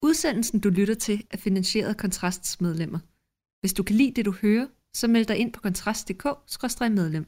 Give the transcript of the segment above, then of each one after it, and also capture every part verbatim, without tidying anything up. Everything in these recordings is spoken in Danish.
Udsendelsen, du lytter til, er finansieret af Kontrasts medlemmer. Hvis du kan lide det, du hører, så meld dig ind på kontrast punktum d k skråstreg medlem.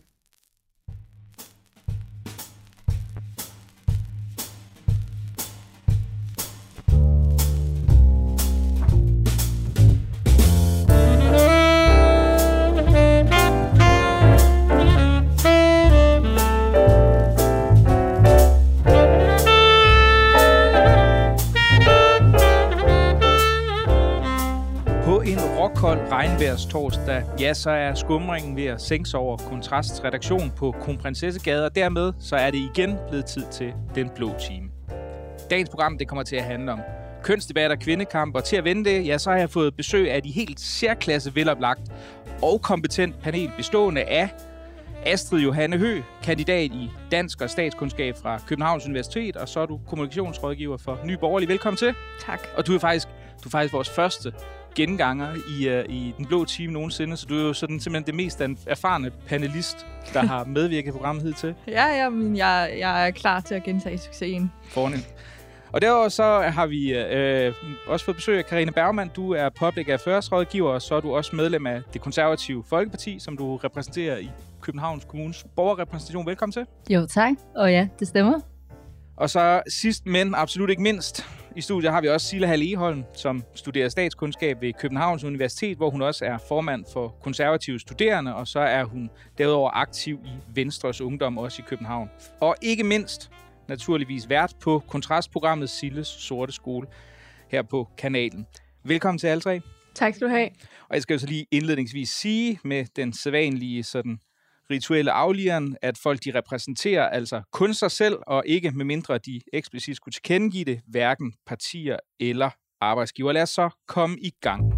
Kold regnvejrstorsdag, ja, så er skumringen ved at sænke sig over Kontrasts redaktion på Kronprinsessegade, og dermed så er det igen blevet tid til Den Blå Time. Dagens program det kommer til at handle om kønsdebatter, kvindekamp, og til at vende det, ja, så har jeg fået besøg af de helt særklasse veloplagt og kompetent panel bestående af Astrid Johanne Høgh, kandidat i dansk og statskundskab fra Københavns Universitet, og så er du kommunikationsrådgiver for Nye Borgerlige. Velkommen til. Tak. Og du er faktisk, du er faktisk vores første genganger i, uh, i Den Blå Time nogensinde, så du er jo sådan simpelthen det mest erfarne panelist, der har medvirket i programmet hidtil. Ja, ja, men jeg, jeg er klar til at gentage succesen. Fornemt. Og derudover så har vi øh, også fået besøg af Carina Bergmann. Du er public affairs rådgiver, og så er du også medlem af Det Konservative Folkeparti, som du repræsenterer i Københavns Kommunes borgerrepræsentation. Velkommen til. Jo, tak. Og ja, det stemmer. Og så sidst, men absolut ikke mindst, i studiet har vi også Silla Halle Egholm, som studerer statskundskab ved Københavns Universitet, hvor hun også er formand for konservative studerende, og så er hun derudover aktiv i Venstres Ungdom, også i København. Og ikke mindst, naturligvis vært på kontrastprogrammet Silles Sorte Skole her på kanalen. Velkommen til alle tre. Tak skal du have. Og jeg skal jo så lige indledningsvis sige med den sædvanlige sådan rituelle afligeren, at folk de repræsenterer altså kun sig selv, og ikke med mindre de eksplicit skulle tilkendegive det, hverken partier eller arbejdsgiver. Lad os så komme i gang.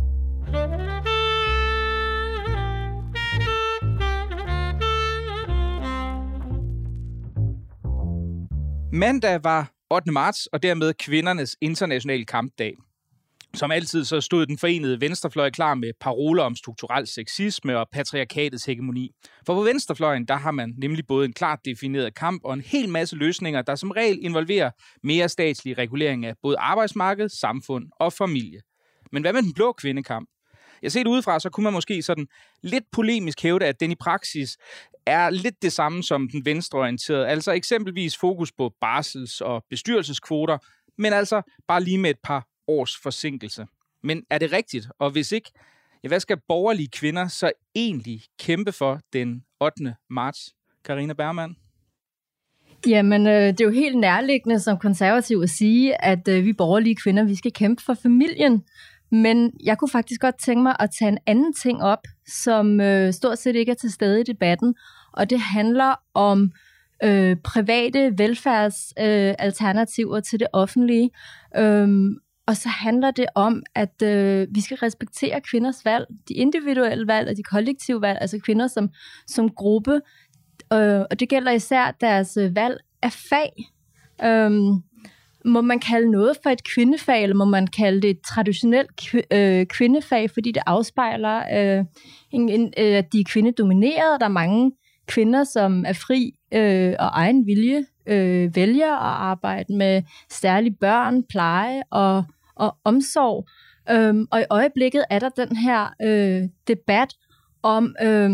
Mandag var ottende marts, og dermed kvindernes internationale kampdag. Som altid så stod den forenede venstrefløj klar med paroler om strukturel sexisme og patriarkatets hegemoni. For på venstrefløjen, der har man nemlig både en klart defineret kamp og en hel masse løsninger, der som regel involverer mere statslig regulering af både arbejdsmarked, samfund og familie. Men hvad med den blå kvindekamp? Jeg set udefra, så kunne man måske sådan lidt polemisk hævde, at den i praksis er lidt det samme som den venstreorienterede. Altså eksempelvis fokus på barsels- og bestyrelseskvoter, men altså bare lige med et par års forsinkelse. Men er det rigtigt? Og hvis ikke, ja, hvad skal borgerlige kvinder så egentlig kæmpe for den ottende marts? Carina Bergmann? Jamen, øh, det er jo helt nærliggende som konservativ at sige, at øh, vi borgerlige kvinder, vi skal kæmpe for familien. Men jeg kunne faktisk godt tænke mig at tage en anden ting op, som øh, stort set ikke er til stede i debatten, og det handler om øh, private velfærdsalternativer øh, til det offentlige. Øhm, Og så handler det om, at øh, vi skal respektere kvinders valg, de individuelle valg og de kollektive valg, altså kvinder som, som gruppe. Øh, og det gælder især deres øh, valg af fag. Øh, må man kalde noget for et kvindefag, eller må man kalde det et traditionelt kv- øh, kvindefag, fordi det afspejler, øh, en, en, øh, at de er kvindedominerede. Der er mange kvinder, som er fri øh, og egen vilje øh, vælger at arbejde med særlige børn, pleje og og omsorg. Øhm, og i øjeblikket er der den her øh, debat om, øh,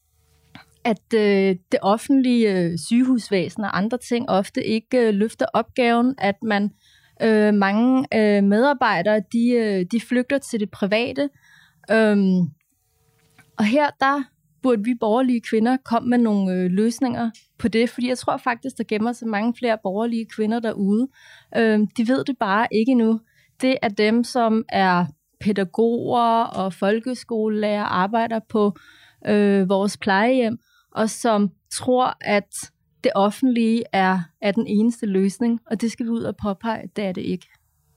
at øh, det offentlige øh, sygehusvæsen og andre ting ofte ikke øh, løfter opgaven, at man øh, mange øh, medarbejdere, de, øh, de flygter til det private. Øhm, og her, der burde vi borgerlige kvinder komme med nogle øh, løsninger på det, fordi jeg tror faktisk, der gemmer så mange flere borgerlige kvinder derude. Øhm, de ved det bare ikke endnu. Det er dem, som er pædagoger og folkeskolelærer, arbejder på øh, vores plejehjem, og som tror, at det offentlige er, er den eneste løsning, og det skal vi ud og påpege, det er det ikke.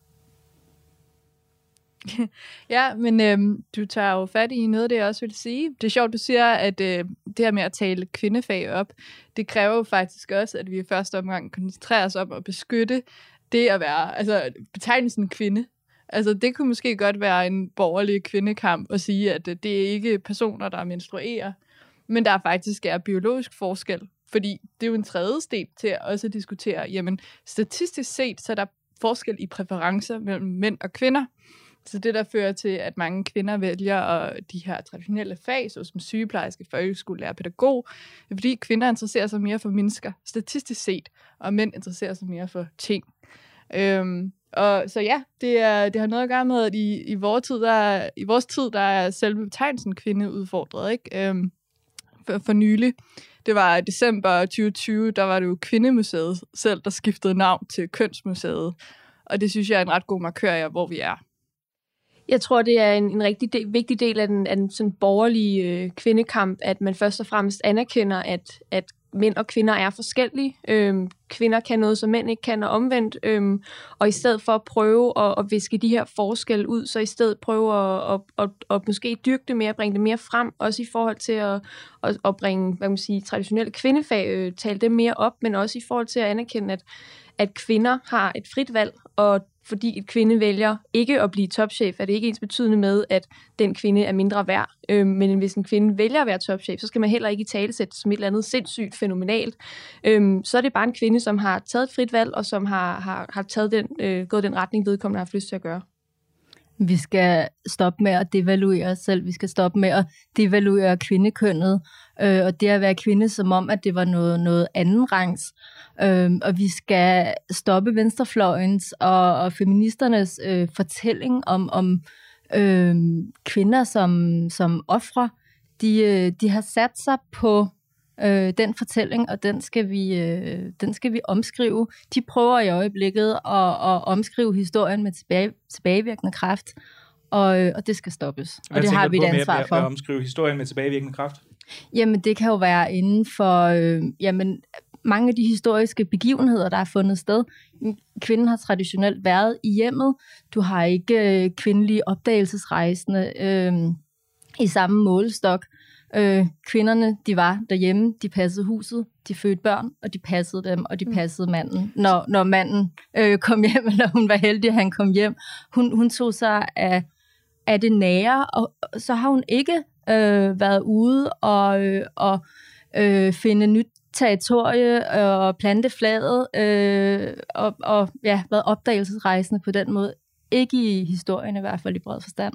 Ja, men øhm, du tager jo fat i noget af det, jeg også vil sige. Det er sjovt, du siger, at øh, det her med at tale kvindefag op, det kræver jo faktisk også, at vi i første omgang koncentrerer os om at beskytte det at være, altså betegnelsen kvinde. Altså det kunne måske godt være en borgerlig kvindekamp at sige, at det er ikke personer, der menstruerer, men der faktisk er biologisk forskel. Fordi det er jo en tredje sten til at også diskutere, jamen statistisk set, så er der forskel i præferencer mellem mænd og kvinder. Så det, der fører til, at mange kvinder vælger og de her traditionelle fag, såsom sygeplejerske, folkeskolelærer, pædagog, er fordi kvinder interesserer sig mere for mennesker, statistisk set, og mænd interesserer sig mere for ting. Øhm, og så ja, det, er, det har noget at gøre med, at i, i, vores tid, der, i vores tid, der er selve betegnelsen kvinde udfordret, ikke? Øhm, for, for nylig. Det var i december tyve tyve, der var det jo Kvindemuseet selv, der skiftede navn til Kønsmuseet. Og det synes jeg er en ret god markør af, hvor vi er. Jeg tror, det er en, en rigtig de, vigtig del af den, af den sådan borgerlige øh, kvindekamp, at man først og fremmest anerkender, at, at mænd og kvinder er forskellige. Øhm, kvinder kan noget, som mænd ikke kan, og omvendt. Øhm, og i stedet for at prøve at, at viske de her forskelle ud, så i stedet prøve at, at, at, at måske dyrke det mere, bringe det mere frem, også i forhold til at, at, at bringe, hvad man sige, traditionelle kvindefag, øh, tale dem mere op, men også i forhold til at anerkende, at, at kvinder har et frit valg, og fordi et kvinde vælger ikke at blive topchef, er det ikke ens betydende med, at den kvinde er mindre værd. Øhm, men hvis en kvinde vælger at være topchef, så skal man heller ikke i talesætte som et eller andet sindssygt fænomenalt. Øhm, så er det bare en kvinde, som har taget et frit valg, og som har, har, har taget den, øh, gået den retning, vedkommende har haft lyst til at gøre. Vi skal stoppe med at devaluere os selv. Vi skal stoppe med at devaluere kvindekønnet. Øh, og det at være kvinde, som om, at det var noget, noget andenrangs. Øh, og vi skal stoppe venstrefløjens og, og feministernes øh, fortælling om, om øh, kvinder som, som ofre. De, øh, de har sat sig på øh, den fortælling, og den skal, vi, øh, den skal vi omskrive. De prøver i øjeblikket at, at omskrive historien med tilbage, tilbagevirkende kraft, og, og det skal stoppes. Hvad og det har vi et ansvar med, for. At omskrive historien med tilbagevirkende kraft? Jamen, det kan jo være inden for øh, jamen, mange af de historiske begivenheder, der er fundet sted. Kvinden har traditionelt været i hjemmet. Du har ikke øh, kvindelige opdagelsesrejsende øh, i samme målestok. Øh, kvinderne, de var derhjemme, de passede huset, de fødte børn, og de passede dem, og de passede manden. Når, når manden øh, kom hjem, eller hun var heldig, at han kom hjem, hun, hun tog sig af, af det nære, og så har hun ikke øh, været ude og, øh, og øh, finde nyt territorie og plante flaget, øh, og, og ja, været opdagelsesrejsende på den måde. Ikke i historien i hvert fald i bred forstand.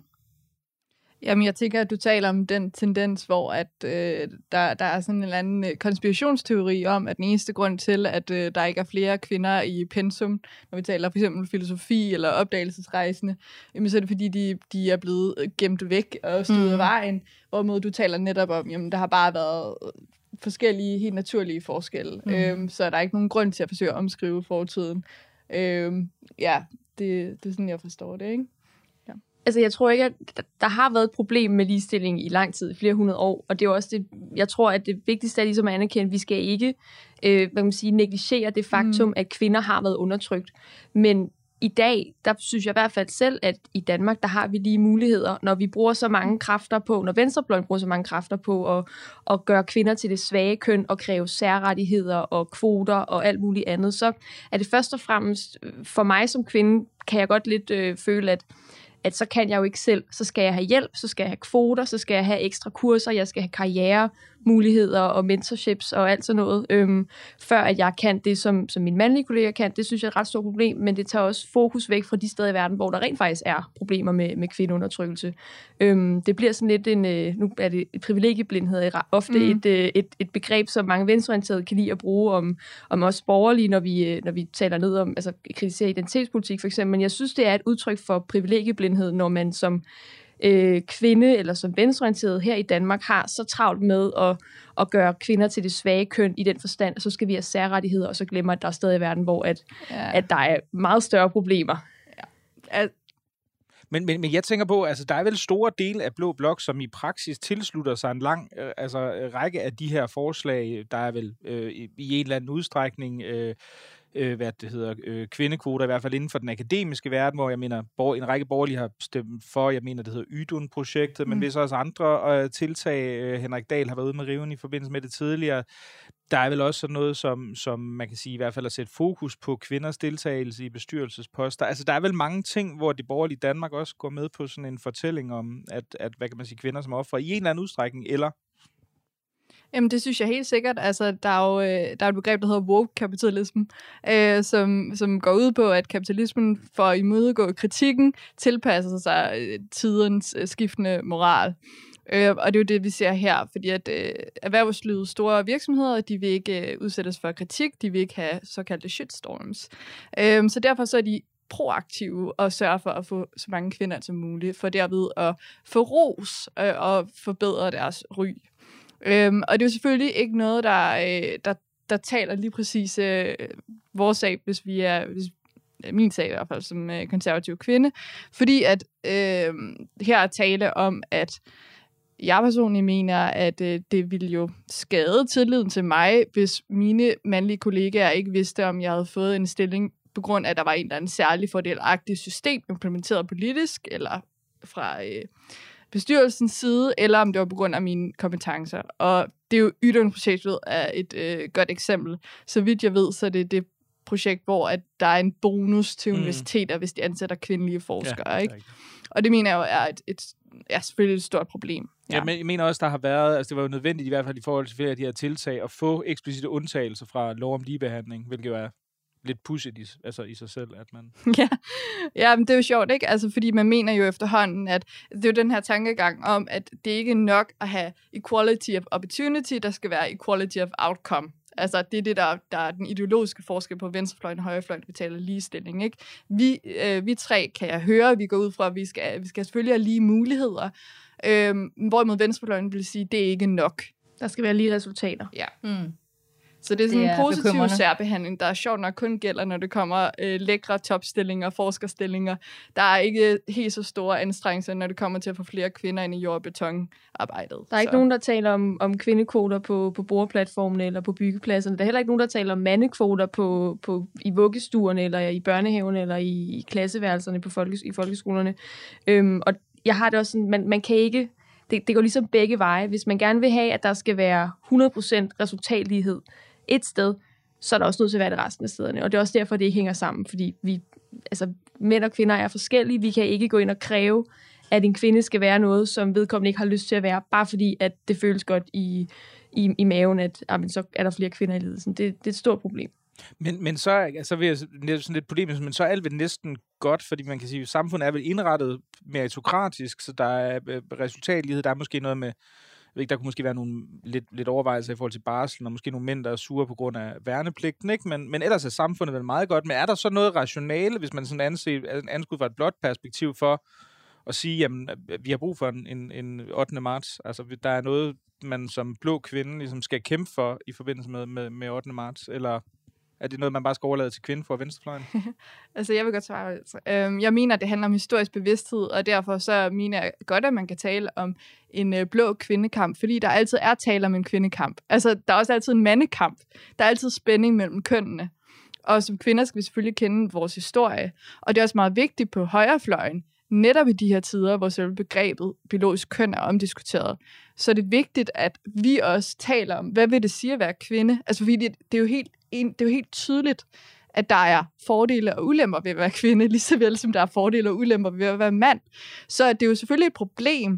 Jamen, jeg tænker, at du taler om den tendens, hvor at, øh, der, der er sådan en eller anden konspirationsteori om, at den eneste grund til, at øh, der ikke er flere kvinder i pensum, når vi taler for eksempel filosofi eller opdagelsesrejsende, jamen, så er det fordi, de, de er blevet gemt væk og stået mm. af vejen, hvorimod du taler netop om, jamen, der har bare været forskellige, helt naturlige forskelle, mm. øhm, så der er ikke nogen grund til at forsøge at omskrive fortiden. Øhm, ja, det, det er sådan, jeg forstår det, ikke? Altså, jeg tror ikke, at der har været et problem med ligestilling i lang tid, i flere hundrede år, og det er også det, jeg tror, at det vigtigste er ligesom at anerkende, at vi skal ikke, øh, hvad kan man sige, negligere det faktum, mm. at kvinder har været undertrykt. Men i dag, der synes jeg i hvert fald selv, at i Danmark, der har vi lige muligheder, når vi bruger så mange kræfter på, når venstrefløjen bruger så mange kræfter på at, at gøre kvinder til det svage køn og kræve særrettigheder og kvoter og alt muligt andet, så er det først og fremmest for mig som kvinde, kan jeg godt lidt øh, føle, at at så kan jeg jo ikke selv, så skal jeg have hjælp, så skal jeg have kvoter, så skal jeg have ekstra kurser, jeg skal have karrieremuligheder og mentorships og alt sådan noget, øhm, før at jeg kan det, som, som mine mandlige kolleger kan. Det synes jeg er et ret stort problem, men det tager også fokus væk fra de steder i verden, hvor der rent faktisk er problemer med, med kvindeundertrykkelse. Øhm, det bliver sådan lidt en, øh, nu er det et privilegieblindhed, ofte mm. et, øh, et, et begreb, som mange venstreorienterede kan lide at bruge om, om os borgerlige, når vi, øh, når vi taler ned om, altså kritiserer identitetspolitik for eksempel, men jeg synes, det er et udtryk for privilegieblindhed, når man som øh, kvinde eller som venstreorienteret her i Danmark har så travlt med at, at gøre kvinder til det svage køn i den forstand, så skal vi have særrettigheder, og så glemmer, at der er steder i verden, hvor at, ja. at der er meget større problemer. Ja. Al- Men, men, men jeg tænker på, altså der er vel store dele af Blå Blok, som i praksis tilslutter sig en lang øh, altså, række af de her forslag. Der er vel øh, i, i en eller anden udstrækning øh, øh, hvad det hedder, øh, kvindekvoter, i hvert fald inden for den akademiske verden, hvor jeg mener, bor, en række borgerlige har stemt for, jeg mener, det hedder Ydun-projektet, mm. men hvis også andre øh, tiltag, øh, Henrik Dahl har været ude med riven i forbindelse med det tidligere, der er vel også sådan noget, som, som man kan sige i hvert fald at sætte fokus på kvinders deltagelse i bestyrelsesposter. Altså der er vel mange ting, hvor det borgerlige Danmark også går med på sådan en fortælling om, at, at hvad kan man sige, kvinder som offer i en eller anden udstrækning, eller? Jamen, det synes jeg helt sikkert. Altså, der er jo, øh, der er et begreb, der hedder woke-kapitalism, øh, som, som går ud på, at kapitalismen for at imødegå kritikken tilpasser sig øh, tidens øh, skiftende moral. Øh, og det er jo det, vi ser her, fordi at øh, erhvervslivets store virksomheder, de vil ikke øh, udsættes for kritik, de vil ikke have såkaldte shitstorms. Øh, så derfor så er de proaktive og sørge for at få så mange kvinder som muligt, for derved at få ros øh, og forbedre deres ry. Øhm, og det er jo selvfølgelig ikke noget, der, øh, der, der taler lige præcis øh, vores sag, hvis vi er, hvis, min sag i hvert fald, som øh, konservativ kvinde, fordi at øh, her er tale om, at jeg personligt mener, at øh, det ville jo skade tilliden til mig, hvis mine mandlige kollegaer ikke vidste, om jeg havde fået en stilling på grund af, at der var en eller anden særlig fordelagtig system implementeret politisk, eller fra øh, bestyrelsens side, eller om det var på grund af mine kompetencer. Og det er jo ytringsprojektet er et øh, godt eksempel. Så vidt jeg ved, så er det det projekt, hvor at der er en bonus til mm. universiteter, hvis de ansætter kvindelige forskere. Ja, ikke? Og det mener jeg jo er et, et, er selvfølgelig et stort problem. Ja, men jeg mener også, der har været, altså det var jo nødvendigt i hvert fald i forhold til flere af de her tiltag, at få eksplicite undtagelser fra lov om ligebehandling, hvilket jo er lidt pudsigt i, altså i sig selv, at man... Ja, ja, men det er jo sjovt, ikke? Altså, fordi man mener jo efterhånden, at det er jo den her tankegang om, at det ikke er nok at have equality of opportunity, der skal være equality of outcome. Altså, det er det, der, der er den ideologiske forskel på venstrefløjen og højrefløjen, der betaler ligestilling, ikke? Vi, øh, vi tre, kan jeg høre, vi går ud fra, at vi skal, vi skal selvfølgelig have lige muligheder, øh, hvorimod venstrefløjen vil sige, at det er ikke nok. Der skal være lige resultater. Ja. Mm. Så det er sådan det er en positiv bekymrende. særbehandling, der er sjovt nok kun gælder, når det kommer øh, lækre topstillinger, forskerstillinger. Der er ikke helt så store anstrengelser, når det kommer til at få flere kvinder ind i jord- og betonarbejdet. Der er ikke så. nogen, der taler om, om kvindekvoter på, på boreplatformene eller på byggepladserne. Der er heller ikke nogen, der taler om mandekvoter på, på, i vuggestuerne eller i børnehaven eller i, i klasseværelserne på folkes, i folkeskolerne. Øhm, og jeg har det også sådan, man, man kan ikke... Det, det går ligesom begge veje. Hvis man gerne vil have, at der skal være hundrede procent resultatlighed et sted, så er der også nødt til at være det resten af stederne. Og det er også derfor, det ikke hænger sammen, fordi vi, altså, mænd og kvinder er forskellige. Vi kan ikke gå ind og kræve, at en kvinde skal være noget, som vedkommende ikke har lyst til at være, bare fordi, at det føles godt i, i, i maven, at jamen, så er der flere kvinder i ledelsen. Det, det er et stort problem. Men, men så altså, vil jeg sådan lidt polemisk, men så er alt vel næsten godt, fordi man kan sige, at samfundet er vel indrettet meritokratisk, så der er resultatlighed, der er måske noget med, jeg ved ikke, der kunne måske være nogle lidt, lidt overvejelser i forhold til barslen, og måske nogle mænd, der er sure på grund af værnepligten, ikke? Men, men ellers er samfundet vel meget godt. Men er der så noget rationale, hvis man sådan anser, anskud fra et blot perspektiv for at sige, jamen, vi har brug for en, en, en ottende marts, altså der er noget, man som blå kvinde ligesom skal kæmpe for i forbindelse med, med, med ottende marts, eller er det noget, man bare skal overlade til kvinden for venstrefløjen? Altså, jeg vil godt svare. Altså. Øhm, jeg mener, at det handler om historisk bevidsthed, og derfor så mener jeg godt, at man kan tale om en øh, blå kvindekamp, fordi der altid er tale om en kvindekamp. Altså, der er også altid en mandekamp. Der er altid spænding mellem kønnene. Og som kvinder skal vi selvfølgelig kende vores historie. Og det er også meget vigtigt på højrefløjen, netop i de her tider, hvor selve begrebet biologisk køn er omdiskuteret, så er det vigtigt, at vi også taler om, hvad vil det sige at være kvinde? Altså, fordi det, det, er jo helt, det er jo helt tydeligt, at der er fordele og ulemper ved at være kvinde, lige så vel som der er fordele og ulemper ved at være mand. Så det er jo selvfølgelig et problem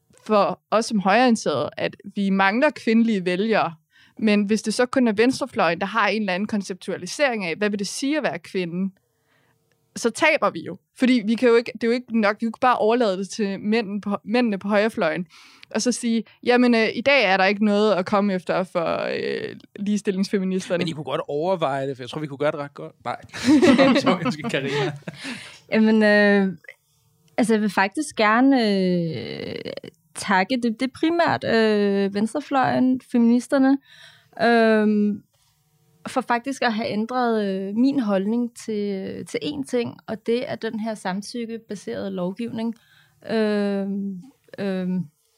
for os som højreorienterede, at vi mangler kvindelige vælgere. Men hvis det så kun er venstrefløjen, der har en eller anden konceptualisering af, hvad vil det sige at være kvinde, så taber vi jo. Fordi vi kan jo ikke, det er jo ikke nok, vi kan ikke bare overlade det til mændene på, mændene på højrefløjen, og så sige, jamen øh, i dag er der ikke noget at komme efter for øh, ligestillingsfeministerne. Men I kunne godt overveje det, for jeg tror, vi kunne gøre det ret godt. Nej, Karina. Jamen, øh, altså jeg vil faktisk gerne øh, takke, det, det er primært øh, venstrefløjen, feministerne, øh, for faktisk at have ændret øh, min holdning til, til én ting, og det er den her samtykkebaserede lovgivning. Øh, øh,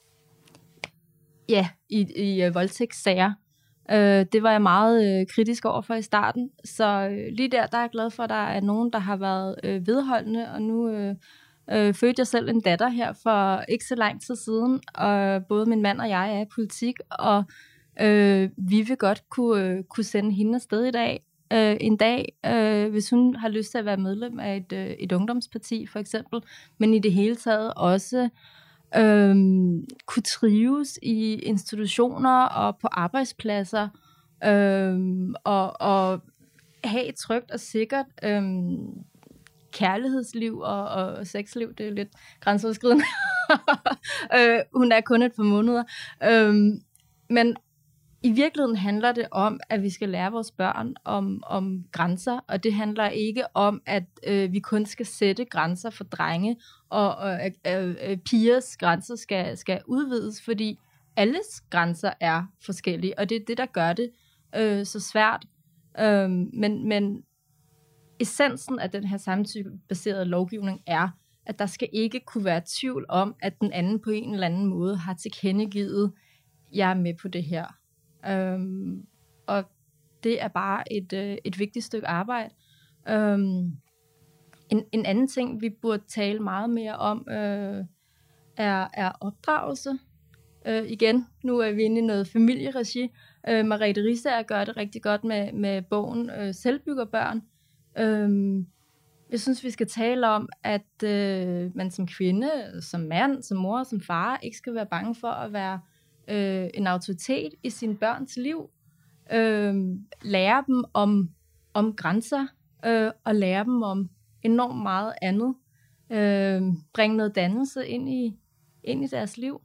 ja, i, i øh, voldtægtssager. Øh, det var jeg meget øh, kritisk over for i starten, så øh, lige der, der er jeg glad for, at der er nogen, der har været øh, vedholdende, og nu øh, øh, fødte jeg selv en datter her for ikke så lang tid siden, og både min mand og jeg er i politik, og Øh, vi vil godt kunne, øh, kunne sende hende afsted i dag, øh, en dag, øh, hvis hun har lyst til at være medlem af et, øh, et ungdomsparti, for eksempel, men i det hele taget også øhm, kunne trives i institutioner og på arbejdspladser, øhm, og, og have et trygt og sikkert øhm, kærlighedsliv og, og sexliv. Det er lidt grænseoverskridende. øh, hun er kun et par måneder. Øhm, men i virkeligheden handler det om, at vi skal lære vores børn om, om grænser, og det handler ikke om, at øh, vi kun skal sætte grænser for drenge, og, og øh, øh, pigers grænser skal, skal udvides, fordi alles grænser er forskellige, og det er det, der gør det øh, så svært. Øh, men, men essensen af den her samtykkebaserede lovgivning er, at der skal ikke kunne være tvivl om, at den anden på en eller anden måde har tilkendegivet, jeg er med på det her. Øhm, og det er bare et, øh, et vigtigt stykke arbejde. Øhm, en, en anden ting, vi burde tale meget mere om, øh, er, er opdragelse. Øh, igen, nu er vi inde i noget familieregi. Øh, Merete Riisager gør det rigtig godt med, med bogen øh, Selvbyggerbørn. Øh, jeg synes, vi skal tale om, at øh, man som kvinde, som mand, som mor, som far, ikke skal være bange for at være øh, en autoritet i sine børns liv. Øh, lære dem om, om grænser, øh, og lære dem om enormt meget andet. Øh, bringe noget dannelse ind i, ind i deres liv.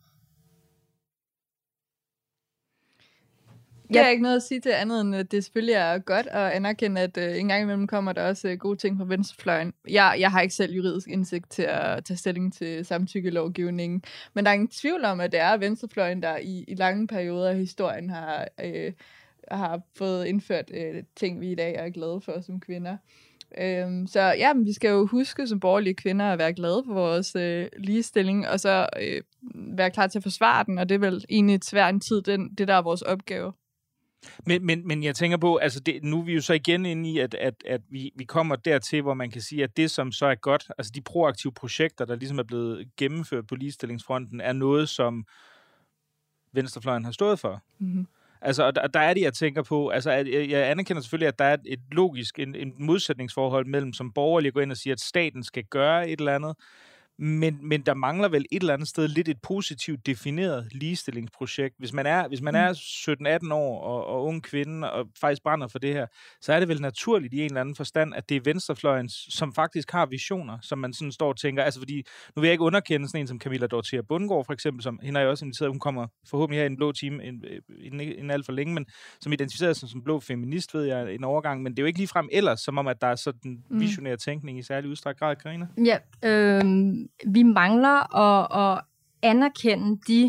Jeg har ikke noget at sige til andet, end at det selvfølgelig er godt at anerkende, at uh, en gang imellem kommer der også uh, gode ting fra venstrefløjen. Jeg, jeg har ikke selv juridisk indsigt til at tage stilling til samtykkelovgivningen, men der er ingen tvivl om, at det er venstrefløjen, der i, i lange perioder af historien har, øh, har fået indført øh, ting, vi i dag er glade for som kvinder. Øhm, så ja, men vi skal jo huske som borgerlige kvinder at være glade for vores øh, ligestilling, og så øh, være klar til at forsvare den, og det er vel egentlig et svært en tid, den, det der er vores opgave. Men, men, men jeg tænker på, altså det, nu er vi jo så igen inde i, at, at, at vi, vi kommer dertil, hvor man kan sige, at det, som så er godt, altså de proaktive projekter, der ligesom er blevet gennemført på ligestillingsfronten, er noget, som venstrefløjen har stået for. Mm-hmm. Altså, og der, der er det, jeg tænker på, altså at, jeg anerkender selvfølgelig, at der er et logisk, en, en modsætningsforhold mellem som borgerlig at gå ind og sige, at staten skal gøre et eller andet, Men, men der mangler vel et eller andet sted lidt et positivt defineret ligestillingsprojekt. Hvis man er, hvis man er sytten atten år og, og ung kvinde og faktisk brænder for det her, så er det vel naturligt i en eller anden forstand, at det er venstrefløjen, som faktisk har visioner, som man sådan står og tænker. Altså fordi, nu vil jeg ikke underkende sådan en som Camilla Dorthea Bundgaard for eksempel, som hende har jeg også inviteret, hun kommer forhåbentlig her i en blå time, en, en, en alt for længe, men som identificerer sig som blå feminist, ved jeg, en overgang, men det er jo ikke ligefrem ellers, som om at der er sådan visionær tænkning i særlig udstrækt grad, Karina. Ja, øh... vi mangler at, at anerkende de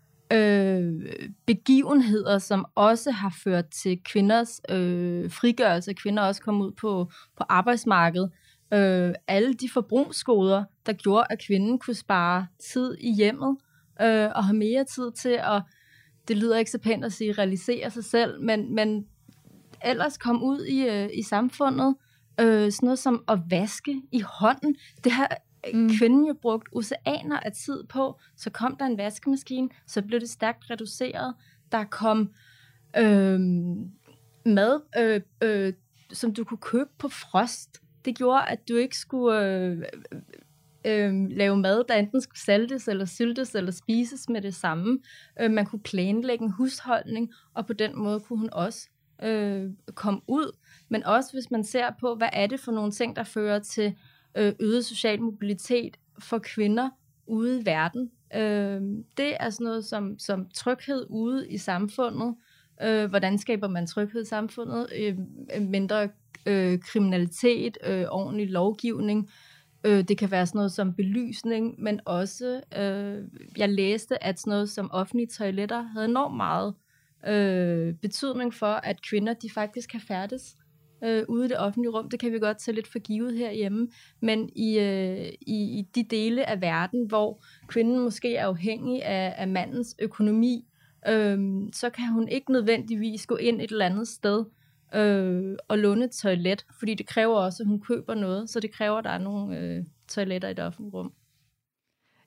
øh, begivenheder, som også har ført til kvinders øh, frigørelse. Kvinder også kom ud på, på arbejdsmarkedet. Øh, alle de forbrugsgoder, der gjorde, at kvinden kunne spare tid i hjemmet øh, og have mere tid til at, det lyder ikke så pænt at sige, realisere sig selv, men, men ellers komme ud i, øh, i samfundet. Øh, sådan noget som at vaske i hånden. Det har Mm. kvinden jo brugt oceaner af tid på, så kom der en vaskemaskine, så blev det stærkt reduceret. Der kom øh, mad, øh, øh, som du kunne købe på frost. Det gjorde, at du ikke skulle øh, øh, lave mad, der enten skulle saltes, eller syltes, eller spises med det samme. Øh, man kunne planlægge en husholdning, og på den måde kunne hun også øh, komme ud. Men også hvis man ser på, hvad er det for nogle ting, der fører til øget social mobilitet for kvinder ude i verden. Øh, det er sådan noget som, som tryghed ude i samfundet. Øh, hvordan skaber man tryghed i samfundet? Øh, mindre øh, kriminalitet, øh, ordentlig lovgivning. Øh, det kan være sådan noget som belysning, men også, øh, jeg læste, at sådan noget som offentlige toiletter havde enormt meget øh, betydning for, at kvinder de faktisk kan færdes Øh, ude i det offentlige rum. Det kan vi godt tage lidt for givet herhjemme, men i, øh, i, i de dele af verden, hvor kvinden måske er afhængig af, af mandens økonomi, øh, så kan hun ikke nødvendigvis gå ind et eller andet sted øh, og låne et toilet, fordi det kræver også, at hun køber noget, så det kræver, at der er nogle øh, toiletter i det offentlige rum.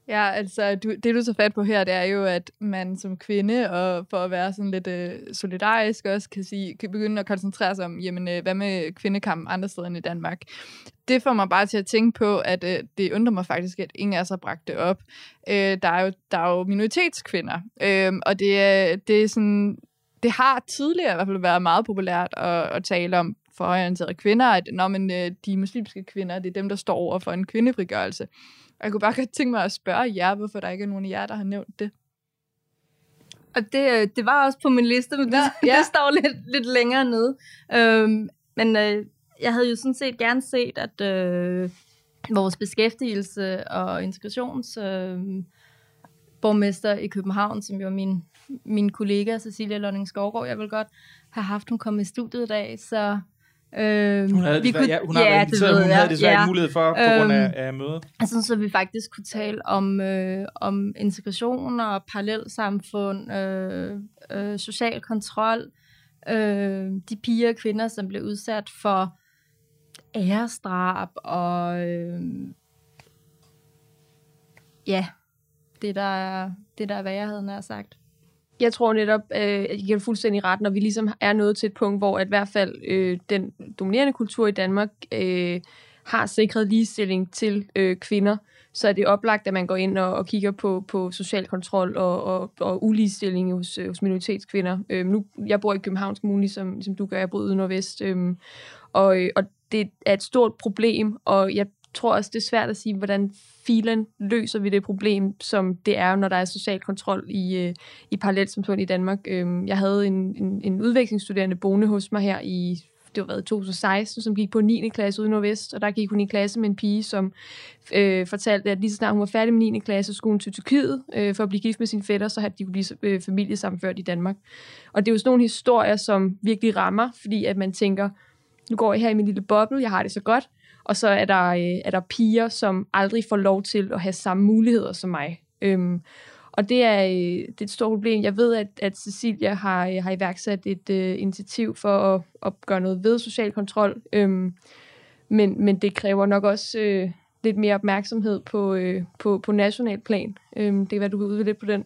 Ja, altså du, det du så fat på her, det er jo, at man som kvinde, og for at være sådan lidt øh, solidarisk også, kan, sige, kan begynde at koncentrere sig om, jamen øh, hvad med kvindekamp andre steder end i Danmark. Det får mig bare til at tænke på, at øh, det undrer mig faktisk, at ingen af os har bragt det op. Øh, der, er jo, der er jo minoritetskvinder, øh, og det, det er sådan, det har tidligere i hvert fald været meget populært at, at tale om for højreorienterede kvinder, at når man, øh, de muslimske kvinder, det er dem, der står over for en kvindefrigørelse. Og jeg kunne bare godt tænke mig at spørge jer, hvorfor der ikke er nogen af jer, der har nævnt det. Og det, det var også på min liste, men det, ja. det står lidt, lidt længere nede. Øhm, men øh, jeg havde jo sådan set gerne set, at øh, vores beskæftigelse og integrations øh, borgmester i København, som jo er min, min kollega Cecilia Lønning Skovgaard, jeg vil godt have haft, hun kom i studiet i dag, så Øhm, hun havde, vi kunne, ja, hun har ja, inviteret, hun havde desværre ja. ikke mulighed for, på grund af, af mødet. Altså, så vi faktisk kunne tale om, øh, om integration og parallelsamfund, øh, øh, social kontrol, øh, de piger og kvinder, som blev udsat for æresdrab og øh, ja, det der er, det der er værdigheden er sagt. Jeg tror netop, øh, at I giver fuldstændig ret, når vi ligesom er nået til et punkt, hvor at i hvert fald øh, den dominerende kultur i Danmark øh, har sikret ligestilling til øh, kvinder, så er det oplagt, at man går ind og, og kigger på, på social kontrol og, og, og uligestilling hos, øh, hos minoritetskvinder. Øh, nu, jeg bor i Københavns Kommune, ligesom, ligesom du gør, jeg bor ude i Nordvest, øh, og, og det er et stort problem, og jeg tror også, det er svært at sige, hvordan filen løser vi det problem, som det er, når der er social kontrol i, i parallelsamfund i Danmark. Jeg havde en, en, en udvekslingsstuderende boende hos mig her i det var været to tusind og seksten, som gik på niende klasse ude i Nordvest, og der gik hun i klasse med en pige, som øh, fortalte, at lige så snart hun var færdig med niende klasse, skulle hun til Tyrkiet øh, for at blive gift med sin fætter, så havde de kunne blive øh, familiesammenført i Danmark. Og det er jo sådan nogle historier, som virkelig rammer, fordi at man tænker, nu går jeg her i min lille boble, jeg har det så godt, og så er der, øh, er der piger, som aldrig får lov til at have samme muligheder som mig. Øhm, og det er, øh, det er et stort problem. Jeg ved, at, at Cecilia har, øh, har iværksat et øh, initiativ for at, at gøre noget ved social kontrol, øhm, men, men det kræver nok også øh, lidt mere opmærksomhed på, øh, på, på national plan. Øhm, det kan være, du vil udvide lidt på den.